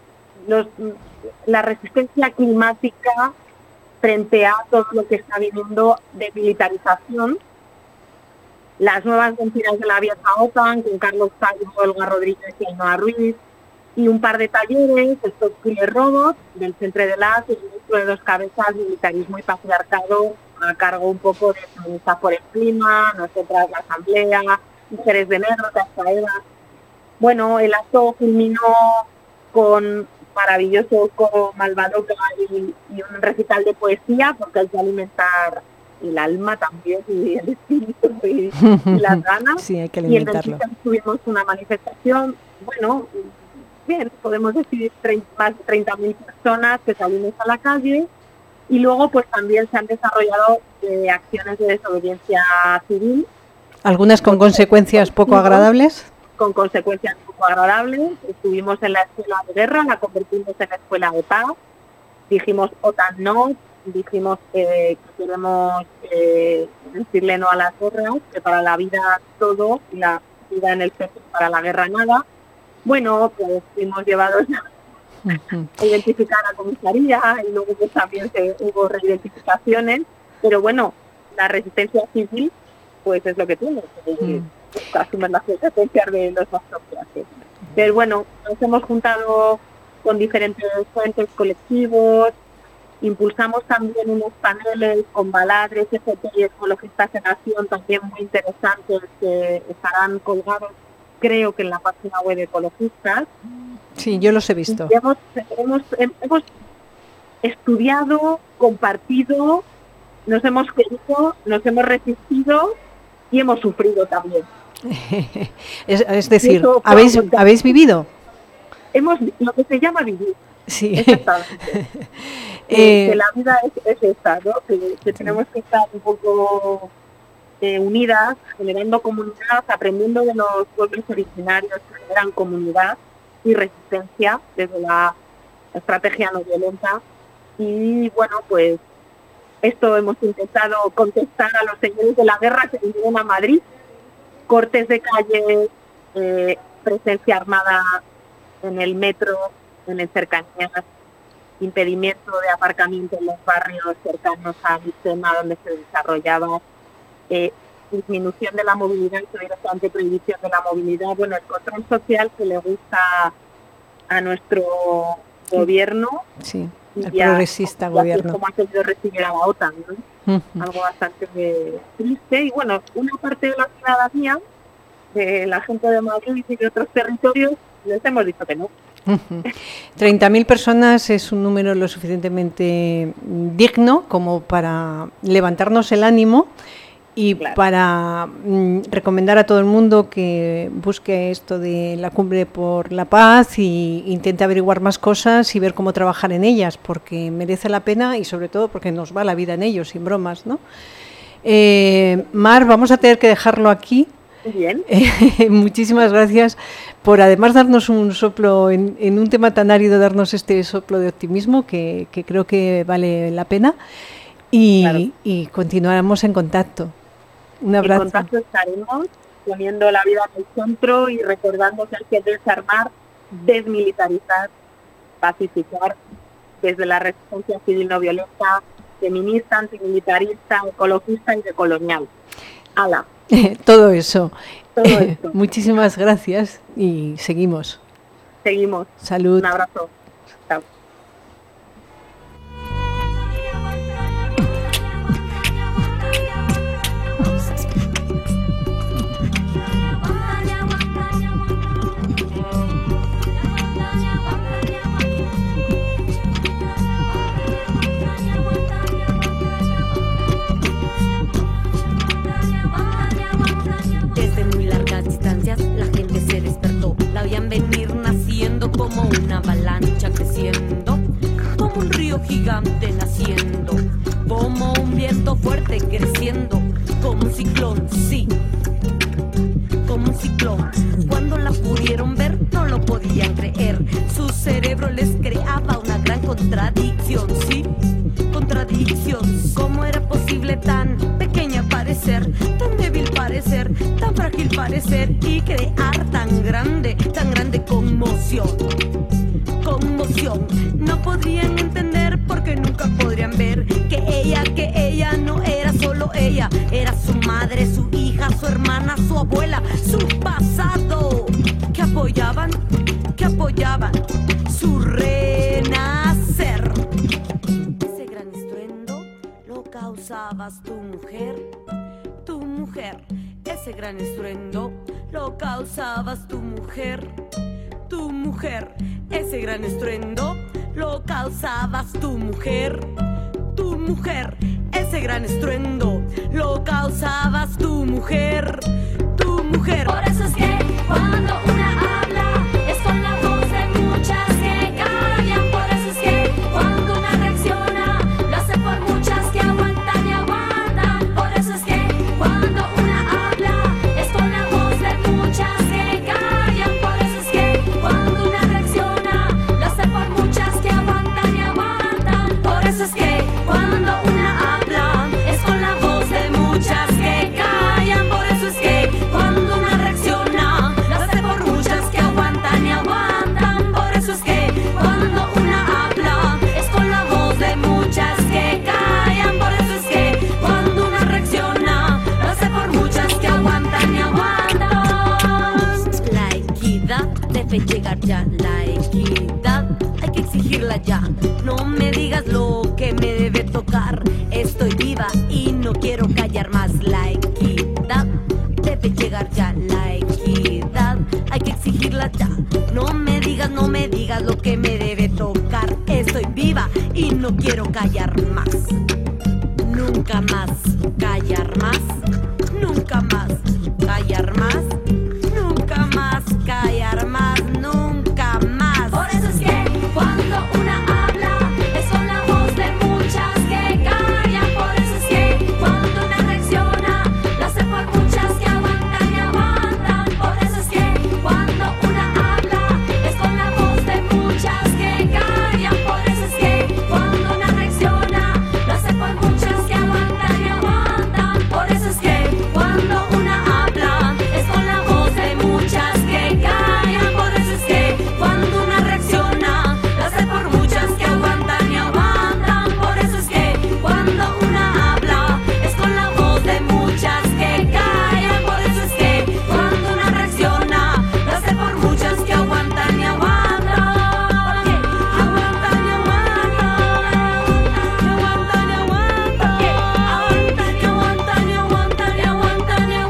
la resistencia climática frente a todo lo que está viviendo de militarización. Las nuevas mentiras de la vieja OTAN con Carlos Tallo, Olga Rodríguez y Ainhoa Ruiz, y un par de talleres, estos Killer Robots del Centre de las, y el ministro de 2 cabezas, militarismo y patriarcado, a cargo un poco de Feministas por el Clima, nosotras la Asamblea, Mujeres de Negro, Tascaeva. Bueno, el acto culminó con maravilloso coro Malvadoca y un recital de poesía, porque hay que alimentar el alma también y el espíritu y las ganas. Sí, hay que alimentarlo. Y en el tuvimos una manifestación, bueno, bien, podemos decir más de 30.000 personas que salimos a la calle, y luego pues también se han desarrollado acciones de desobediencia civil. ¿Algunas con consecuencias poco agradables? Con consecuencias poco agradables. Estuvimos en la escuela de guerra, la convertimos en la escuela de paz, dijimos OTAN no, dijimos que queremos decirle no a las guerras, que para la vida todo, y la vida en el pecho, para la guerra nada. Bueno, pues fuimos llevados a identificar a comisaría, y luego pues también hubo reidentificaciones, pero bueno, la resistencia civil pues es lo que tiene, asumir las consecuencias de los actos que hacen. Pero bueno, nos hemos juntado con diferentes fuentes colectivos, impulsamos también unos paneles con baladres, FT y ecologistas en acción también muy interesantes, que estarán colgados creo que en la página web de ecologistas. Sí, yo los he visto. Hemos estudiado, compartido nos hemos querido, nos hemos resistido y hemos sufrido también. Es decir, Eso, ¿habéis vivido? Hemos lo que se llama vivir. Sí. Exactamente. Que la vida es esta, ¿no? Que tenemos que estar un poco unidas, generando comunidad, aprendiendo de los pueblos originarios que generan comunidad y resistencia desde la estrategia no violenta. Y bueno, pues esto hemos intentado contestar a los señores de la guerra que vinieron a Madrid, cortes de calle, presencia armada en el metro, en el cercanías, impedimento de aparcamiento en los barrios cercanos al sistema donde se desarrollaba, disminución de la movilidad, y bastante prohibición de la movilidad, bueno, el control social que le gusta a nuestro gobierno. Sí, el progresista gobierno. Como ha querido recibir a la OTAN, ¿no? Algo bastante triste. Y bueno, una parte de la ciudadanía, de la gente de Madrid y de otros territorios, les hemos dicho que no. 30.000 personas es un número lo suficientemente digno como para levantarnos el ánimo y para recomendar a todo el mundo que busque esto de la Cumbre por la Paz y intente averiguar más cosas y ver cómo trabajar en ellas, porque merece la pena y sobre todo porque nos va la vida en ellos, sin bromas, ¿no? Mar, vamos a tener que dejarlo aquí. Muy bien. Muchísimas gracias por además darnos un soplo en un tema tan árido, darnos este soplo de optimismo que creo que vale la pena y continuaremos en contacto. Un abrazo. En contacto estaremos, poniendo la vida en el centro y recordando que hay que desarmar, desmilitarizar, pacificar desde la resistencia civil no violenta, feminista, antimilitarista, ecologista y decolonial. ¡Hala! Todo eso. Muchísimas gracias y seguimos. Seguimos. Salud. Un abrazo. Chao. La gente se despertó, la veían venir naciendo como una avalancha creciendo, como un río gigante naciendo, como un viento fuerte creciendo, como un ciclón, sí, como un ciclón. Cuando la pudieron ver no lo podían creer, su cerebro les creaba una gran contradicción, sí, contradicción. ¿Cómo era posible tan pequeña parecer, tan débil parecer, tan frágil parecer y crear tan grande conmoción? Conmoción. No podrían entender porque nunca podrían ver que ella no era solo ella, era su madre, su hija, su hermana, su abuela, su pasado, que apoyaban su renacer. Ese gran estruendo lo causabas tu mujer. Ese gran estruendo lo causabas tu mujer. Ese gran estruendo lo causabas tu mujer. Ese gran estruendo lo causabas tu mujer. Por eso es que cuando una habla es con la voz de muchas que callan. Por eso es que cuando una reacciona lo hace por muchas que aguantan y aguantan. Por eso es que cuando una habla es con la voz de muchas que callan. Por eso es que cuando una reacciona lo hace por muchas que aguantan y aguantan. Por eso es que cuando una habla es con la voz de muchas que callan. Por eso es que cuando una reacciona lo hace por muchas que aguantan y aguantan. Por eso es que cuando una habla es con la voz de muchas que callan. Por eso es que cuando una reacciona lo hace por muchas que aguantan y aguantan. La equidad debe llegar ya, la equidad hay que exigirla ya. No me digas lo que me debe tocar, estoy viva y no quiero callar más. La equidad debe llegar ya, la equidad hay que exigirla ya. No me digas lo que me debe tocar, estoy viva y no quiero callar más. Nunca nunca más callar más, nunca más callar más, nunca más callar más, nunca más. Por eso es que cuando una habla es con la voz de muchas que callan. Por eso es que cuando una reacciona lo hace por muchas que aguantan y aguantan. Por eso es que cuando una habla es con la voz de muchas que callan. Por eso es que cuando una reacciona lo hace por muchas que aguantan y aguantan. Por eso es que cuando una habla es con la voz de muchas que callan. Por eso es que cuando una reacciona lo hace por muchas que aguantan y aguantan. Por eso es que cuando una habla es con la voz de muchas que callan. Por eso es que cuando una reacciona lo hace por muchas que aguantan y aguantan. Aguantan y aguantan, aguantan y aguantan, aguantan y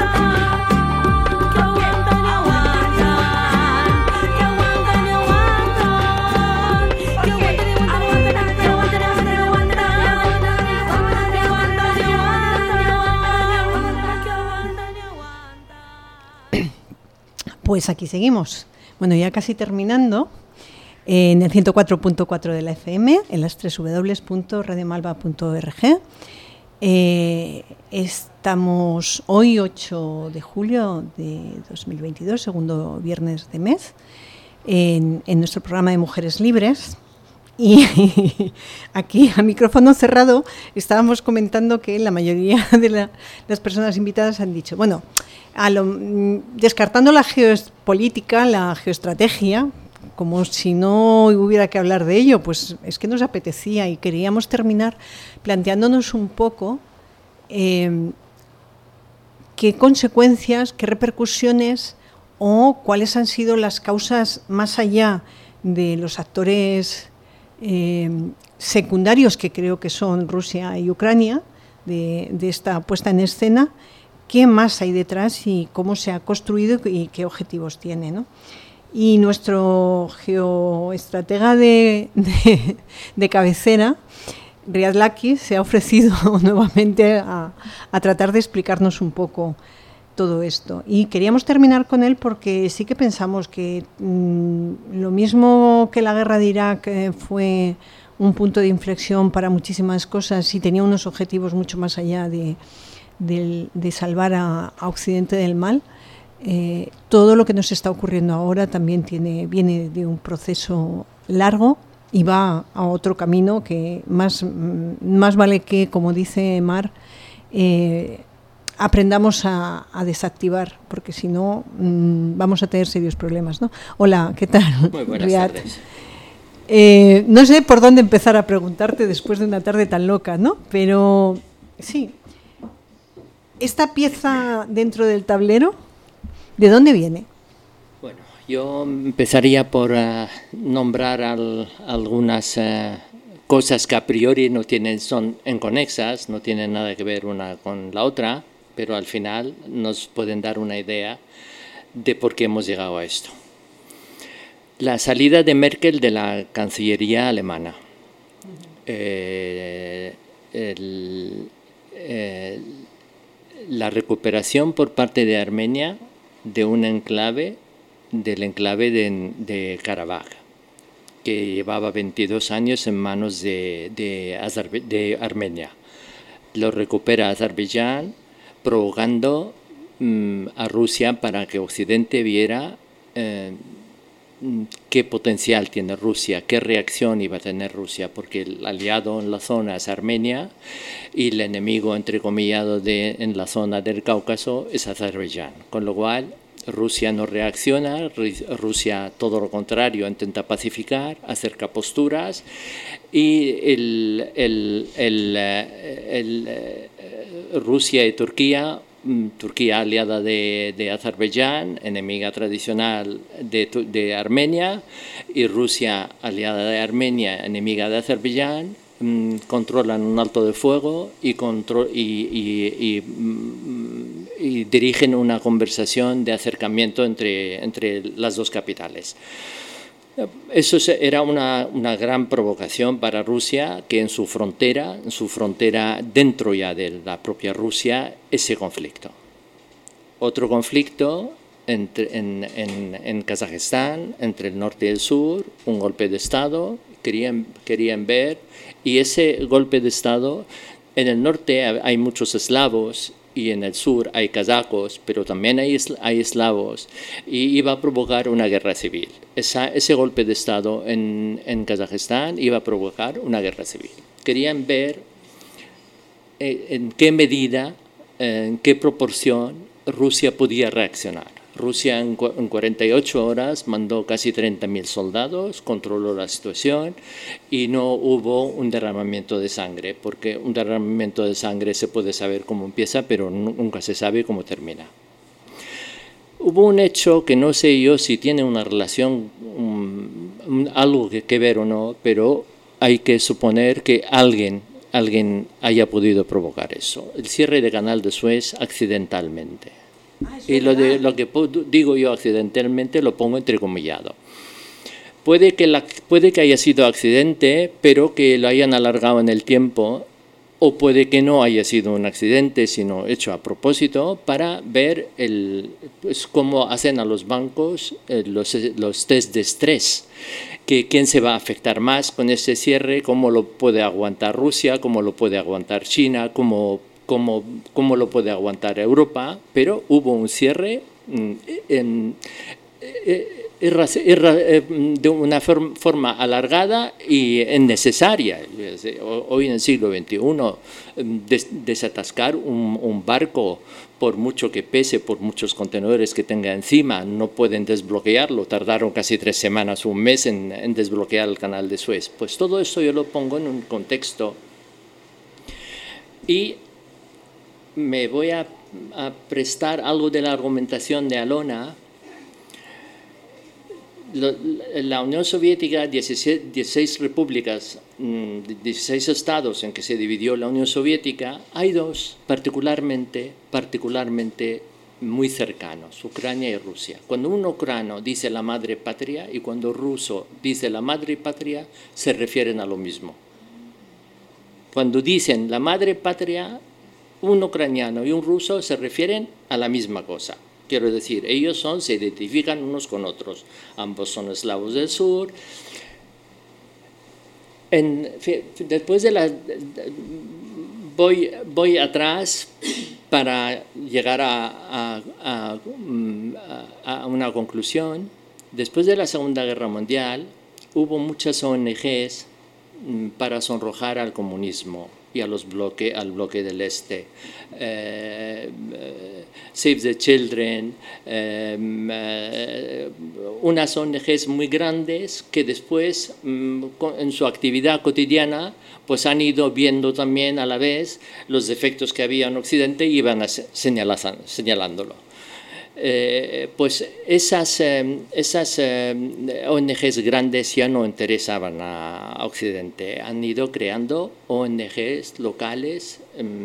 Pues aquí seguimos. Bueno, ya casi terminando, en el 104.4 de la FM, en las www.radiomalva.org. Estamos hoy, 8 de julio de 2022, segundo viernes de mes, en nuestro programa de Mujeres Libres. Y aquí, a micrófono cerrado, estábamos comentando que la mayoría de las personas invitadas han dicho, bueno, descartando la geopolítica, la geoestrategia, como si no hubiera que hablar de ello, pues es que nos apetecía y queríamos terminar planteándonos un poco qué consecuencias, qué repercusiones o cuáles han sido las causas más allá de los actores secundarios, que creo que son Rusia y Ucrania, de esta puesta en escena. ¿Qué más hay detrás y cómo se ha construido y qué objetivos tiene, ¿no? Y nuestro geoestratega de cabecera, Riad Laki, se ha ofrecido nuevamente a tratar de explicarnos un poco todo esto. Y queríamos terminar con él porque sí que pensamos que lo mismo que la guerra de Irak fue un punto de inflexión para muchísimas cosas y tenía unos objetivos mucho más allá de salvar a Occidente del mal, todo lo que nos está ocurriendo ahora también viene de un proceso largo y va a otro camino que más vale que, como dice Mar, aprendamos a desactivar, porque si no vamos a tener serios problemas, ¿no? Hola, ¿qué tal? Muy buenas Riad. tardes. No sé por dónde empezar a preguntarte después de una tarde tan loca, ¿no? Pero sí, esta pieza dentro del tablero, ¿de dónde viene? Bueno, yo empezaría por nombrar algunas cosas que a priori son inconexas, no tienen nada que ver una con la otra, pero al final nos pueden dar una idea de por qué hemos llegado a esto. La salida de Merkel de la Cancillería alemana. La recuperación por parte de Armenia de un enclave, del enclave de Karabaj, que llevaba 22 años en manos de Armenia. Lo recupera Azerbaiyán, provocando a Rusia para que Occidente viera qué potencial tiene Rusia, qué reacción iba a tener Rusia, porque el aliado en la zona es Armenia y el enemigo, entrecomillado, en la zona del Cáucaso es Azerbaiyán. Con lo cual, Rusia no reacciona, Rusia, todo lo contrario, intenta pacificar, acerca posturas, y Rusia y Turquía aliada de Azerbaiyán, enemiga tradicional de Armenia, y Rusia aliada de Armenia, enemiga de Azerbaiyán, controlan un alto de fuego y dirigen una conversación de acercamiento entre las dos capitales. Eso era una gran provocación para Rusia, que en su frontera dentro ya de la propia Rusia, ese conflicto. Otro conflicto en Kazajistán, entre el norte y el sur, un golpe de Estado, querían ver, y ese golpe de Estado, en el norte hay muchos eslavos, y en el sur hay kazajos, pero también hay eslavos, y iba a provocar una guerra civil. Ese golpe de Estado en Kazajistán iba a provocar una guerra civil. Querían ver en qué medida, en qué proporción Rusia podía reaccionar. Rusia en 48 horas mandó casi 30.000 soldados, controló la situación y no hubo un derramamiento de sangre, porque un derramamiento de sangre se puede saber cómo empieza, pero nunca se sabe cómo termina. Hubo un hecho que no sé yo si tiene una relación, algo que ver o no, pero hay que suponer que alguien haya podido provocar eso. El cierre del canal de Suez accidentalmente. Y lo que digo yo accidentalmente lo pongo entrecomillado. Puede que haya sido accidente, pero que lo hayan alargado en el tiempo, o puede que no haya sido un accidente, sino hecho a propósito para ver pues, cómo hacen a los bancos los test de estrés. ¿Quién se va a afectar más con ese cierre? ¿Cómo lo puede aguantar Rusia? ¿Cómo lo puede aguantar China? ¿Cómo lo puede aguantar Europa? Pero hubo un cierre de una forma alargada y necesaria. Hoy en el siglo XXI, desatascar un barco, por mucho que pese, por muchos contenedores que tenga encima, no pueden desbloquearlo. Tardaron casi 3 semanas, un mes en desbloquear el canal de Suez. Pues todo eso yo lo pongo en un contexto y me voy a prestar algo de la argumentación de Alona. La Unión Soviética, 16 repúblicas, 16 estados en que se dividió la Unión Soviética, hay 2 particularmente muy cercanos, Ucrania y Rusia. Cuando un ucraniano dice la madre patria y cuando un ruso dice la madre patria, se refieren a lo mismo. Cuando dicen la madre patria, un ucraniano y un ruso se refieren a la misma cosa. Quiero decir, ellos se identifican unos con otros. Ambos son eslavos del sur. Después voy atrás para llegar a una conclusión. Después de la Segunda Guerra Mundial, hubo muchas ONGs para sonrojar al comunismo y al bloque del Este. Save the Children, unas ONGs muy grandes que después, en su actividad cotidiana, pues han ido viendo también a la vez los defectos que había en Occidente y iban señalándolo. Pues esas ONGs grandes ya no interesaban a Occidente. Han ido creando ONGs locales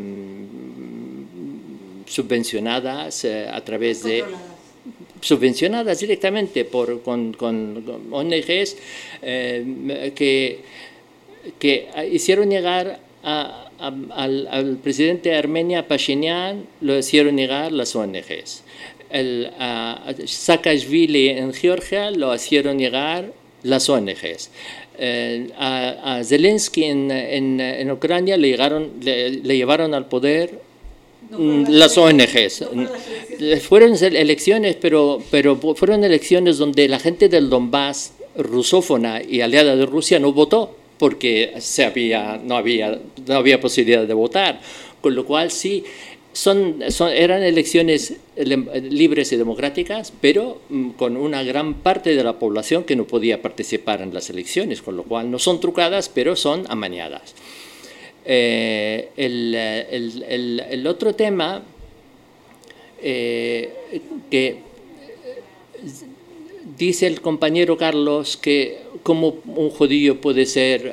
subvencionadas a través de... subvencionadas directamente con ONGs que hicieron llegar al presidente de Armenia, Pashinyan, lo hicieron llegar las ONGs. Saakashvili en Georgia lo hicieron llegar las ONGs. A Zelensky en Ucrania le llevaron al poder las ONGs. Fueron elecciones, pero fueron elecciones donde la gente del Donbass, rusófona y aliada de Rusia, no votó porque no había posibilidad de votar. Con lo cual sí, eran elecciones libres y democráticas, pero con una gran parte de la población que no podía participar en las elecciones, con lo cual no son trucadas, pero son amañadas. El otro tema que dice el compañero Carlos que cómo un judío puede ser,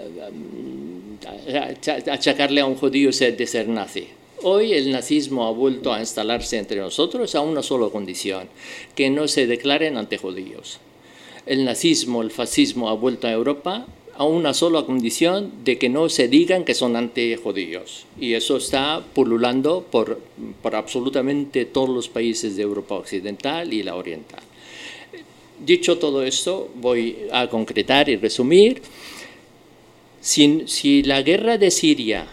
achacarle a un judío de ser nazi. Hoy el nazismo ha vuelto a instalarse entre nosotros a una sola condición, que no se declaren antijudíos. el nazismo, el fascismo ha vuelto a Europa a una sola condición de que no se digan que son antijudíos. Y eso está pululando por absolutamente todos los países de Europa Occidental y la Oriental. Dicho todo esto, voy a concretar y resumir. Si la guerra de Siria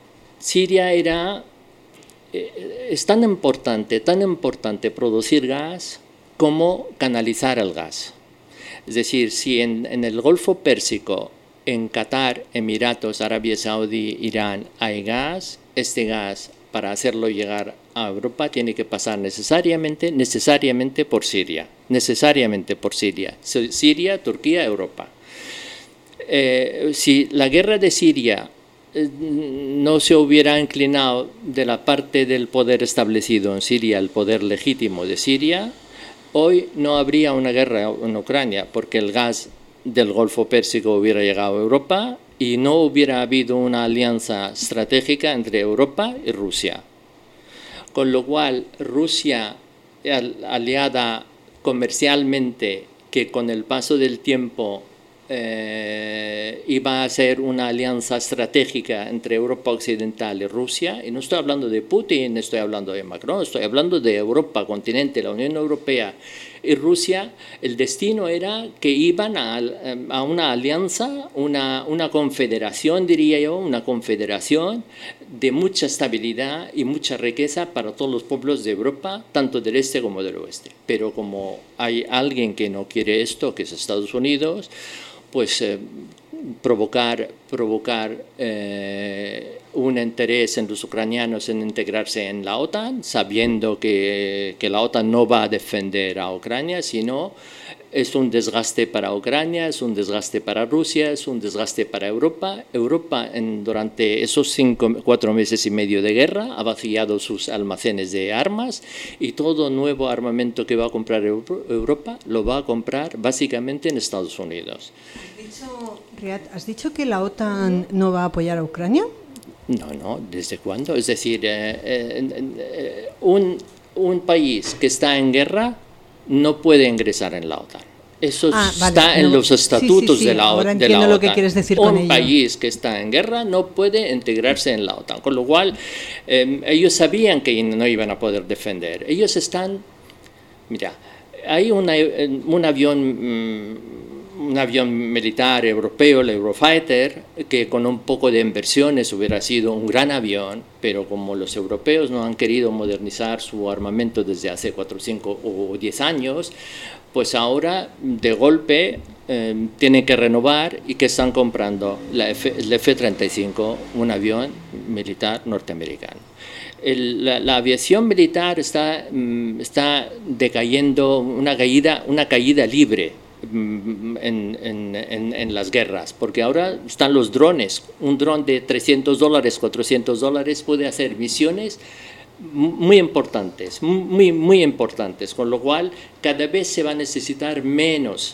es tan importante producir gas como canalizar el gas. Es decir, si en el Golfo Pérsico, en Qatar, Emiratos, Arabia Saudí, Irán hay gas, este gas para hacerlo llegar a Europa tiene que pasar necesariamente por Siria. Siria, Turquía, Europa. Si la guerra de Siria no se hubiera inclinado de la parte del poder establecido en Siria, el poder legítimo de Siria, hoy no habría una guerra en Ucrania, porque el gas del Golfo Pérsico hubiera llegado a Europa y no hubiera habido una alianza estratégica entre Europa y Rusia. Con lo cual, Rusia, aliada comercialmente, que con el paso del tiempo iba a ser una alianza estratégica entre Europa Occidental y Rusia, y no estoy hablando de Putin, no estoy hablando de Macron, estoy hablando de Europa, continente, la Unión Europea y Rusia. El destino era que iban a una alianza, una confederación, diría yo, una confederación de mucha estabilidad y mucha riqueza para todos los pueblos de Europa, tanto del este como del oeste. Pero como hay alguien que no quiere esto, que es Estados Unidos, pues provocar un interés en los ucranianos en integrarse en la OTAN, sabiendo que la OTAN no va a defender a Ucrania, sino es un desgaste para Ucrania, es un desgaste para Rusia, es un desgaste para Europa. Europa durante esos 4 meses y medio de guerra ha vaciado sus almacenes de armas, y todo nuevo armamento que va a comprar Europa lo va a comprar básicamente en Estados Unidos. Riad, ¿has dicho que la OTAN no va a apoyar a Ucrania? No, ¿desde cuándo? Es decir, un país que está en guerra no puede ingresar en la OTAN. Eso está en los estatutos de la OTAN. Ahora entiendo lo que quieres decir con ello. Un país que está en guerra no puede integrarse en la OTAN, con lo cual ellos sabían que no iban a poder defender. Ellos están... Mira, hay un avión militar europeo, el Eurofighter, que con un poco de inversiones hubiera sido un gran avión, pero como los europeos no han querido modernizar su armamento desde hace 4, 5 o 10 años, pues ahora de golpe tienen que renovar, y que están comprando el F-35, un avión militar norteamericano. La aviación militar está decayendo, una caída libre en las guerras, porque ahora están los drones. Un dron de $300, $400 puede hacer misiones muy importantes, muy importantes, con lo cual cada vez se va a necesitar menos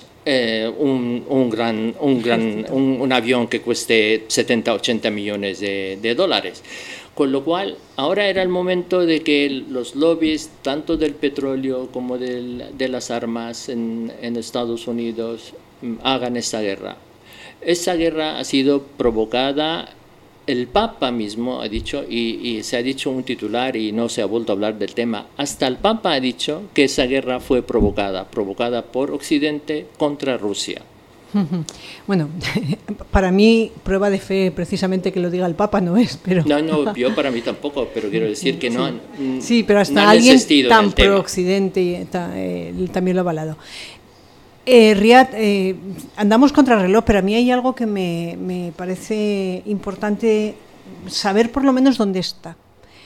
un avión que cueste 70, 80 millones de dólares. Con lo cual, ahora era el momento de que los lobbies, tanto del petróleo como de las armas en Estados Unidos, hagan esta guerra. Esta guerra ha sido provocada, el Papa mismo ha dicho, y se ha dicho un titular y no se ha vuelto a hablar del tema, hasta el Papa ha dicho que esa guerra fue provocada por Occidente contra Rusia. Bueno, para mí prueba de fe precisamente que lo diga el Papa no es, pero... No, yo para mí tampoco, pero quiero decir que no han... Sí, pero hasta no alguien tan pro-Occidente también lo ha avalado. Riad, andamos contra reloj, pero a mí hay algo que me parece importante saber por lo menos dónde está.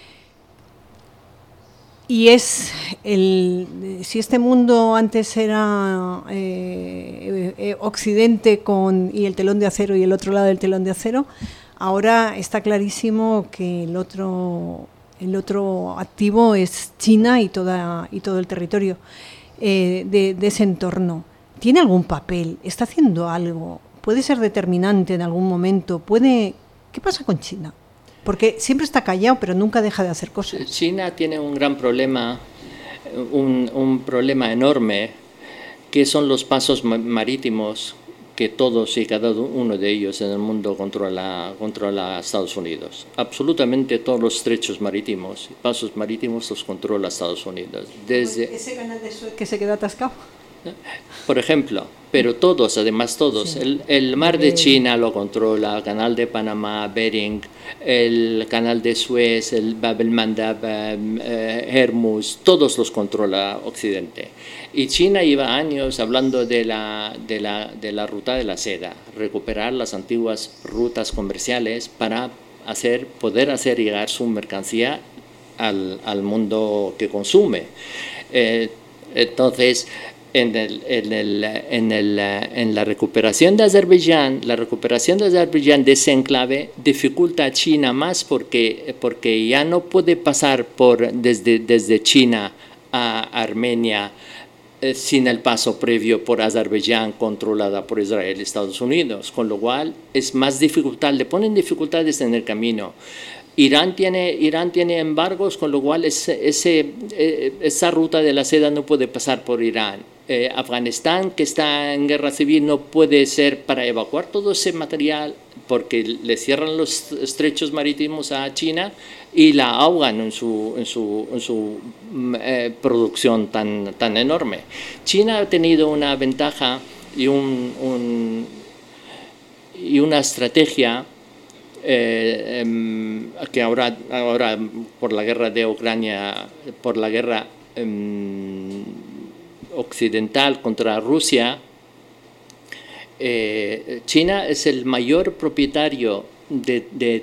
Y es si este mundo antes era Occidente y el telón de acero y el otro lado del telón de acero, ahora está clarísimo que el otro activo es China y todo el territorio de ese entorno. ¿Tiene algún papel? ¿Está haciendo algo? ¿Puede ser determinante en algún momento? ¿Qué pasa con China? Porque siempre está callado, pero nunca deja de hacer cosas. China tiene un gran problema, un problema enorme, ¿Qué son los pasos marítimos que todos y cada uno de ellos en el mundo controla Estados Unidos? Absolutamente todos los estrechos marítimos y pasos marítimos los controla Estados Unidos. Desde ¿Ese canal de Suez que se queda atascado? Por ejemplo, pero todos, además todos, sí. El mar de China lo controla, el canal de Panamá, Bering, el canal de Suez, el Bab el Mandab, Hermus, todos los controla Occidente. Y China lleva años hablando de la ruta de la seda, recuperar las antiguas rutas comerciales para poder hacer llegar su mercancía al mundo que consume. Entonces, en la recuperación de Azerbaiyán, de ese enclave dificulta a China más porque ya no puede pasar desde China a Armenia sin el paso previo por Azerbaiyán controlada por Israel y Estados Unidos, con lo cual es más dificultad, le ponen dificultades en el camino. Irán tiene embargos, con lo cual esa ruta de la seda no puede pasar por Irán. Afganistán, que está en guerra civil, no puede ser para evacuar todo ese material porque le cierran los estrechos marítimos a China y la ahogan en su producción tan enorme. China ha tenido una ventaja y una estrategia que ahora por la guerra de Ucrania, por la guerra occidental contra Rusia, China es el mayor propietario de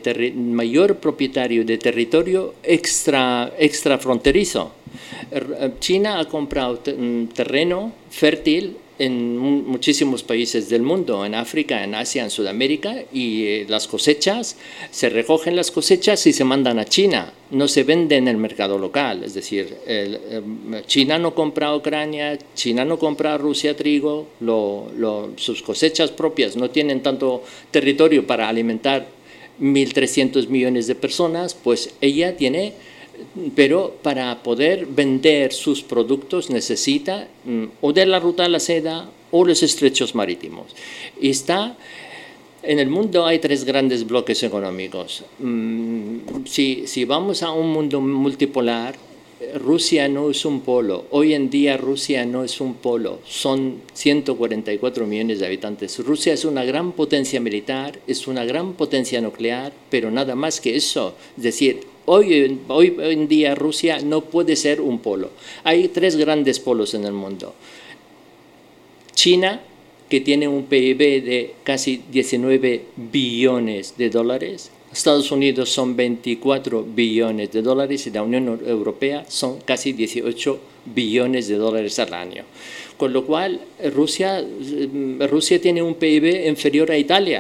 territorio extrafronterizo. China ha comprado terreno fértil en muchísimos países del mundo, en África, en Asia, en Sudamérica, y las cosechas, se recogen las cosechas y se mandan a China, no se venden en el mercado local, es decir, China no compra a Ucrania, China no compra a Rusia trigo, sus cosechas propias no tienen tanto territorio para alimentar 1.300 millones de personas, pues ella tiene. Pero para poder vender sus productos necesita o de la ruta de la seda o los estrechos marítimos. Y en el mundo hay 3 grandes bloques económicos. Si vamos a un mundo multipolar, Rusia no es un polo. Hoy en día Rusia no es un polo. Son 144 millones de habitantes. Rusia es una gran potencia militar, es una gran potencia nuclear, pero nada más que eso. Es decir, hoy en día Rusia no puede ser un polo. Hay 3 grandes polos en el mundo. China, que tiene un PIB de casi 19 billones de dólares. Estados Unidos son 24 billones de dólares y la Unión Europea son casi 18 billones de dólares al año. Con lo cual, Rusia tiene un PIB inferior a Italia,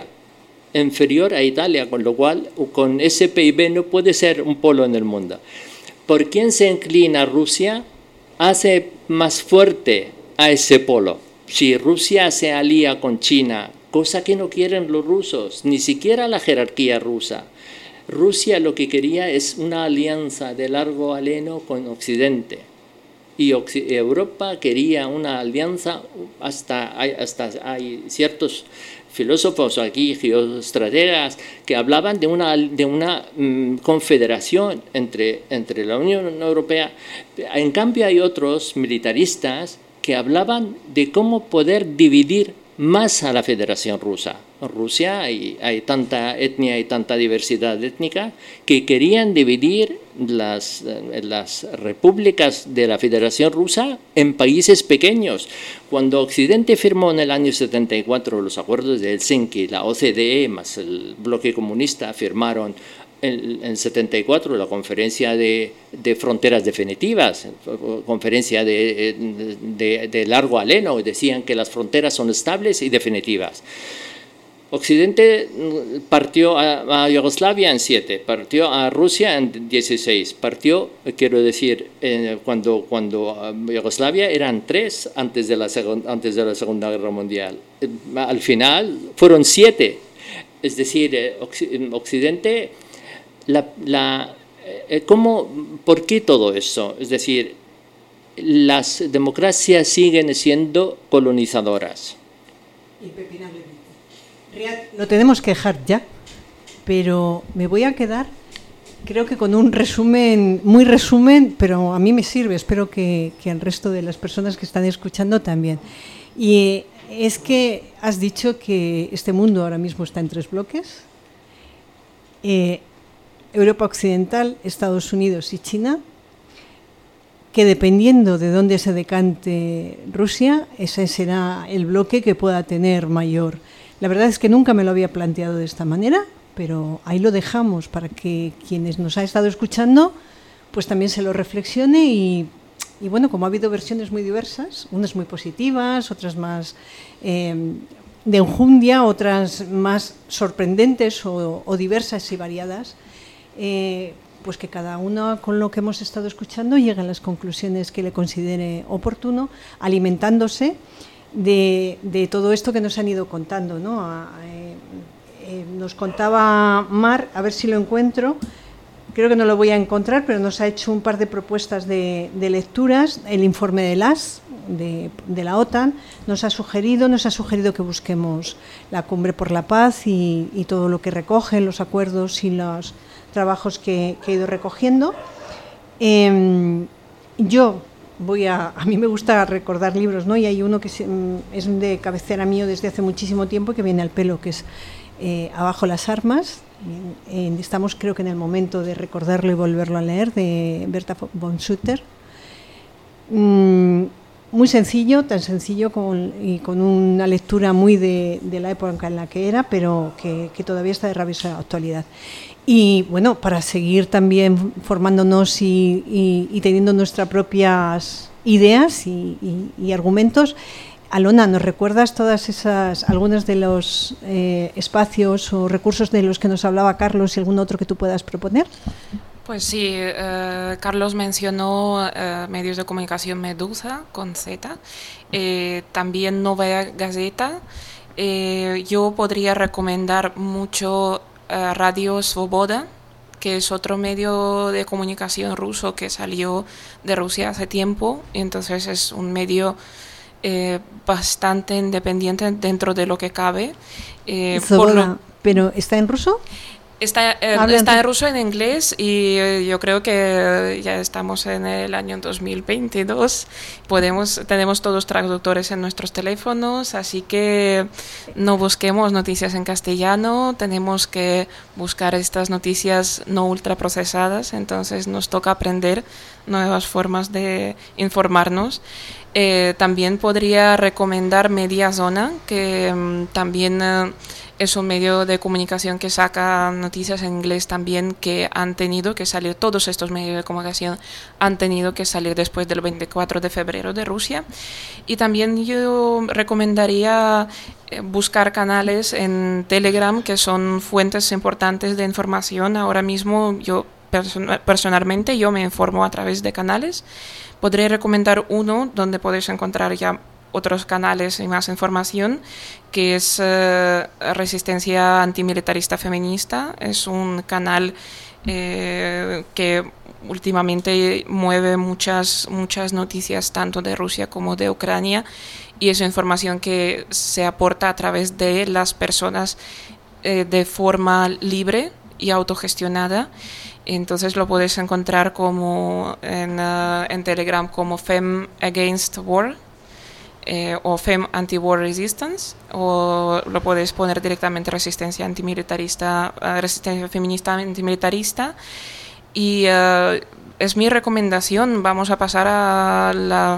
con lo cual, con ese PIB no puede ser un polo en el mundo. ¿Por quién se inclina Rusia? Hace más fuerte a ese polo. Si Rusia se alía con China, cosa que no quieren los rusos, ni siquiera la jerarquía rusa. Rusia lo que quería es una alianza de largo aliento con Occidente. Y Europa quería una alianza, hasta hay ciertos filósofos aquí, geoestrategas, que hablaban de una confederación entre la Unión Europea. En cambio hay otros militaristas que hablaban de cómo poder dividir más a la Federación Rusa. En Rusia hay tanta etnia y tanta diversidad étnica que querían dividir las repúblicas de la Federación Rusa en países pequeños. Cuando Occidente firmó en el año 74 los acuerdos de Helsinki, la OCDE más el bloque comunista firmaron en 74 la conferencia de fronteras definitivas, conferencia de largo aliento, y decían que las fronteras son estables y definitivas. Occidente partió a Yugoslavia en 7, partió a Rusia en 16, cuando Yugoslavia eran 3 antes de la Segunda Guerra Mundial. Al final fueron 7, es decir, Occidente. ¿Por qué todo eso? Es decir, las democracias siguen siendo colonizadoras. Impepinablemente. Lo tenemos que dejar ya, pero me voy a quedar, creo que con un resumen, muy resumen, pero a mí me sirve, espero que al resto de las personas que están escuchando también. Y es que has dicho que este mundo ahora mismo está en 3 bloques. Europa Occidental, Estados Unidos y China, que dependiendo de dónde se decante Rusia, ese será el bloque que pueda tener mayor. La verdad es que nunca me lo había planteado de esta manera, pero ahí lo dejamos para que quienes nos ha estado escuchando pues también se lo reflexione y bueno, como ha habido versiones muy diversas, unas muy positivas, otras más de enjundia, otras más sorprendentes o diversas y variadas, pues que cada uno con lo que hemos estado escuchando llegue a las conclusiones que le considere oportuno, alimentándose de todo esto que nos han ido contando, ¿no? Nos contaba Mar, a ver si lo encuentro, creo que no lo voy a encontrar, pero nos ha hecho un par de propuestas de lecturas, el informe de LAS, de la OTAN, nos ha sugerido que busquemos la Cumbre por la Paz y todo lo que recoge, los acuerdos y los trabajos que he ido recogiendo. Yo a mí me gusta recordar libros, ¿no? Y hay uno que es de cabecera mío desde hace muchísimo tiempo, que viene al pelo, que es Abajo las armas. Estamos, creo que en el momento de recordarlo y volverlo a leer, de Berta von Sutter. Muy sencillo, tan sencillo y con una lectura muy de la época en la que era, pero que todavía está de rabiosa actualidad. Y bueno, para seguir también formándonos y teniendo nuestras propias ideas y argumentos, Alona, ¿nos recuerdas algunos de los espacios o recursos de los que nos hablaba Carlos y algún otro que tú puedas proponer? Pues sí, Carlos mencionó medios de comunicación Medusa, con Z, también Novaya Gazeta. Yo podría recomendar mucho Radio Svoboda, que es otro medio de comunicación ruso que salió de Rusia hace tiempo, y entonces es un medio bastante independiente dentro de lo que cabe. ¿Pero está en ruso? Está en ruso, en inglés, y yo creo que ya estamos en el año 2022. Tenemos todos traductores en nuestros teléfonos, así que no busquemos noticias en castellano, tenemos que buscar estas noticias no ultraprocesadas, entonces nos toca aprender nuevas formas de informarnos. También podría recomendar Media Zona, que también es un medio de comunicación que saca noticias en inglés también, que salir, todos estos medios de comunicación han tenido que salir después del 24 de febrero de Rusia. Y también yo recomendaría buscar canales en Telegram, que son fuentes importantes de información. Ahora mismo yo personalmente me informo a través de canales. Podré recomendar uno donde podéis encontrar ya otros canales y más información, que es Resistencia Antimilitarista Feminista. Es un canal que últimamente mueve muchas noticias tanto de Rusia como de Ucrania, y es información que se aporta a través de las personas de forma libre y autogestionada. Entonces lo puedes encontrar como en Telegram como Fem Against War, o Fem Anti-War Resistance, o lo puedes poner directamente Resistencia Antimilitarista, Resistencia Feminista Antimilitarista. Y es mi recomendación. Vamos a pasar a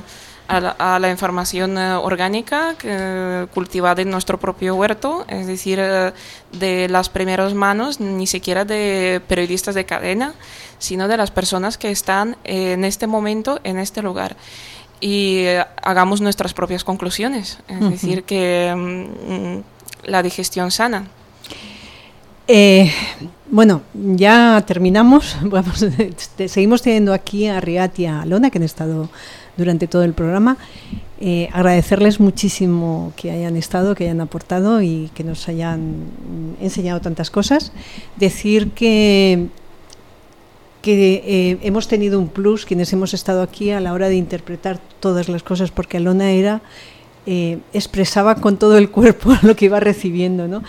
la información orgánica cultivada en nuestro propio huerto, es decir, de las primeras manos, ni siquiera de periodistas de cadena, sino de las personas que están en este momento, en este lugar. Y hagamos nuestras propias conclusiones, es decir, que la digestión sana. Bueno, ya terminamos. Seguimos teniendo aquí a Riat y a Alona, que han estado durante todo el programa. Agradecerles muchísimo que hayan estado, que hayan aportado y que nos hayan enseñado tantas cosas. Decir que que hemos tenido un plus quienes hemos estado aquí a la hora de interpretar todas las cosas, porque Alona expresaba con todo el cuerpo lo que iba recibiendo, ¿no?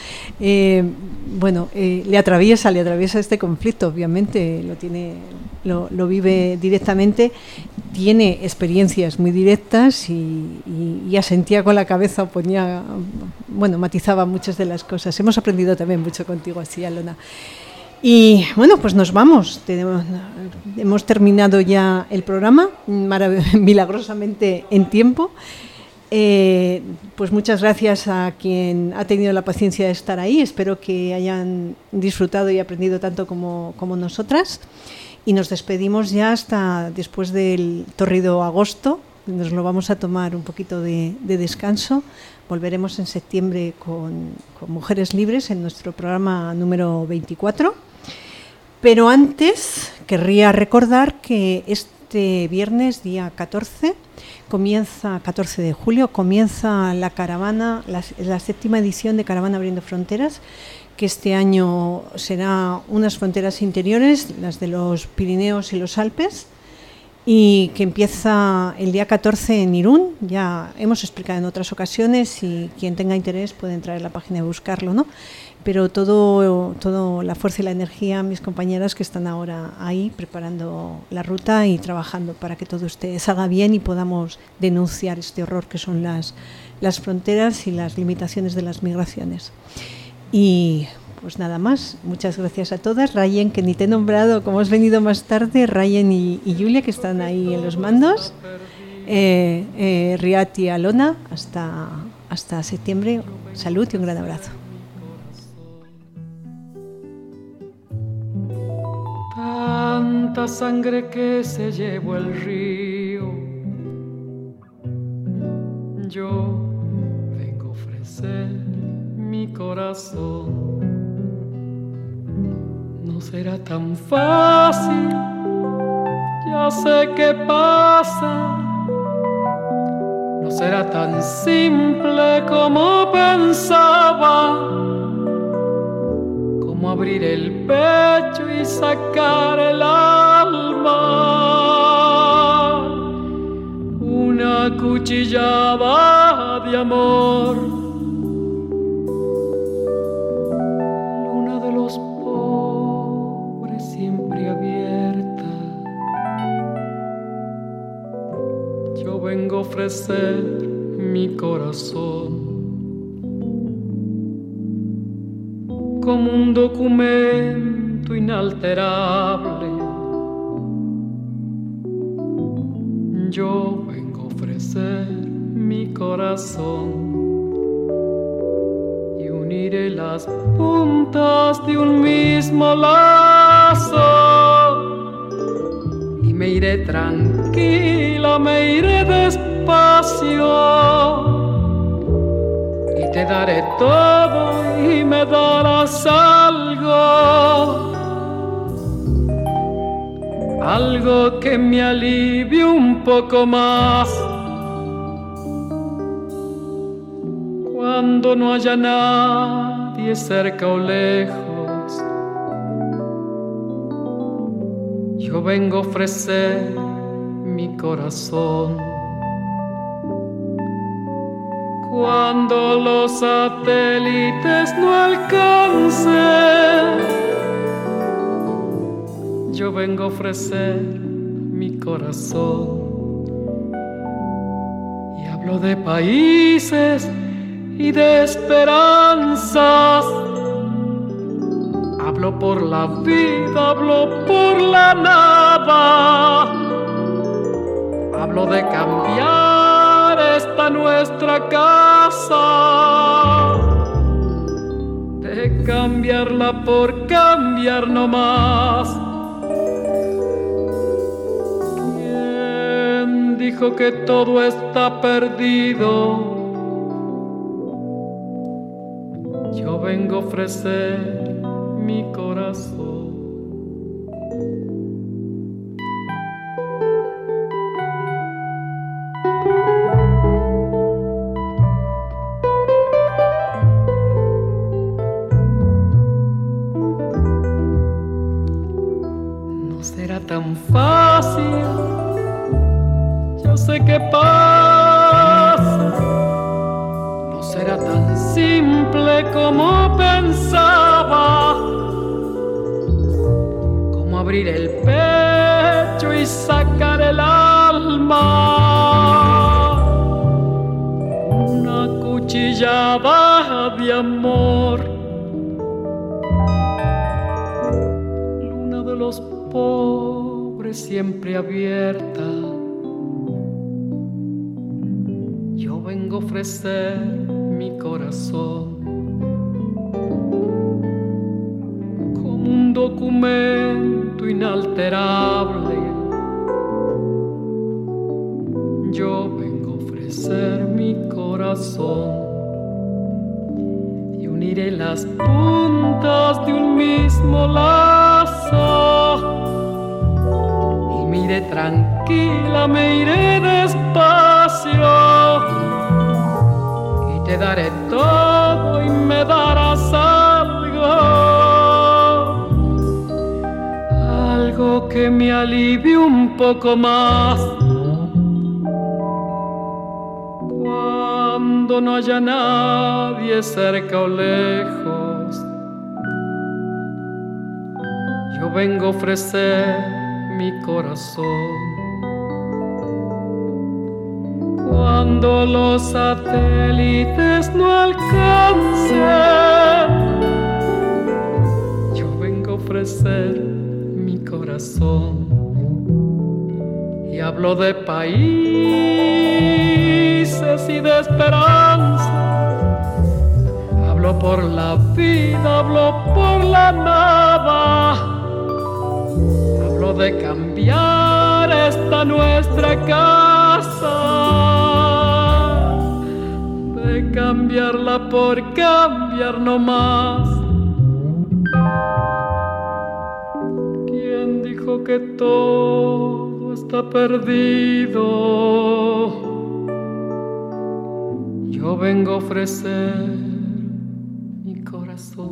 Le atraviesa este conflicto, obviamente, lo vive directamente, tiene experiencias muy directas y asentía con la cabeza, matizaba muchas de las cosas. Hemos aprendido también mucho contigo así, Alona. Y bueno, pues nos vamos. Hemos terminado ya el programa, milagrosamente en tiempo. Pues muchas gracias a quien ha tenido la paciencia de estar ahí. Espero que hayan disfrutado y aprendido tanto como nosotras. Y nos despedimos ya hasta después del torrido agosto. Nos lo vamos a tomar un poquito de descanso. Volveremos en septiembre con Mujeres Libres en nuestro programa número 24. Pero antes querría recordar que este viernes, día 14 de julio, comienza la caravana, la 7ª edición de Caravana Abriendo Fronteras, que este año será unas fronteras interiores, las de los Pirineos y los Alpes, y que empieza el día 14 en Irún. Ya hemos explicado en otras ocasiones y quien tenga interés puede entrar en la página y buscarlo, ¿no? Pero todo la fuerza y la energía, mis compañeras que están ahora ahí preparando la ruta y trabajando para que todo salga bien y podamos denunciar este horror que son las fronteras y las limitaciones de las migraciones. Y pues nada más, muchas gracias a todas. Rayen, que ni te he nombrado, como has venido más tarde, Rayen y Julia, que están ahí en los mandos, Riat y Alona, hasta septiembre. Salud y un gran abrazo. Tanta sangre que se llevó el río, yo vengo a ofrecer mi corazón. No será tan fácil, ya sé qué pasa. No será tan simple como pensaba, como abrir el pecho y sacar el alma. Una cuchillada de amor, luna de los pobres siempre abierta. Yo vengo a ofrecer mi corazón como un documento inalterable. Yo vengo a ofrecer mi corazón y uniré las puntas de un mismo lazo. Y me iré tranquila, me iré despacio. Y te daré todo y me darás algo que me alivie un poco más. Cuando no haya nadie cerca o lejos, yo vengo a ofrecer mi corazón. Cuando los satélites no alcancen, yo vengo a ofrecer mi corazón. Y hablo de países y de esperanzas. Hablo por la vida, hablo por la nada. Hablo de cambiar esta nuestra casa, de cambiarla por cambiar no más. ¿Quién dijo que todo está perdido? Yo vengo a ofrecer mi corazón. fácil. Yo sé qué pasa, no será tan simple como pensaba, como abrir el pecho y sacar el alma, una cuchillada de amor. Luna de los pobres siempre abierta, yo vengo a ofrecer mi corazón como un documento inalterable. Yo vengo a ofrecer mi corazón y uniré las puntas de un mismo lazo. Y me iré tranquila, me iré despacio. Y te daré todo y me darás algo que me alivie un poco más. Cuando no haya nadie cerca o lejos, yo vengo a ofrecer mi corazón. Cuando los satélites no alcancen, yo vengo a ofrecer mi corazón. Y hablo de países y de esperanza, hablo por la vida, hablo por la nada, hablo de cambiar esta nuestra casa, de cambiarla por cambiar no más. ¿Quién dijo que todo está perdido? Yo vengo a ofrecer mi corazón.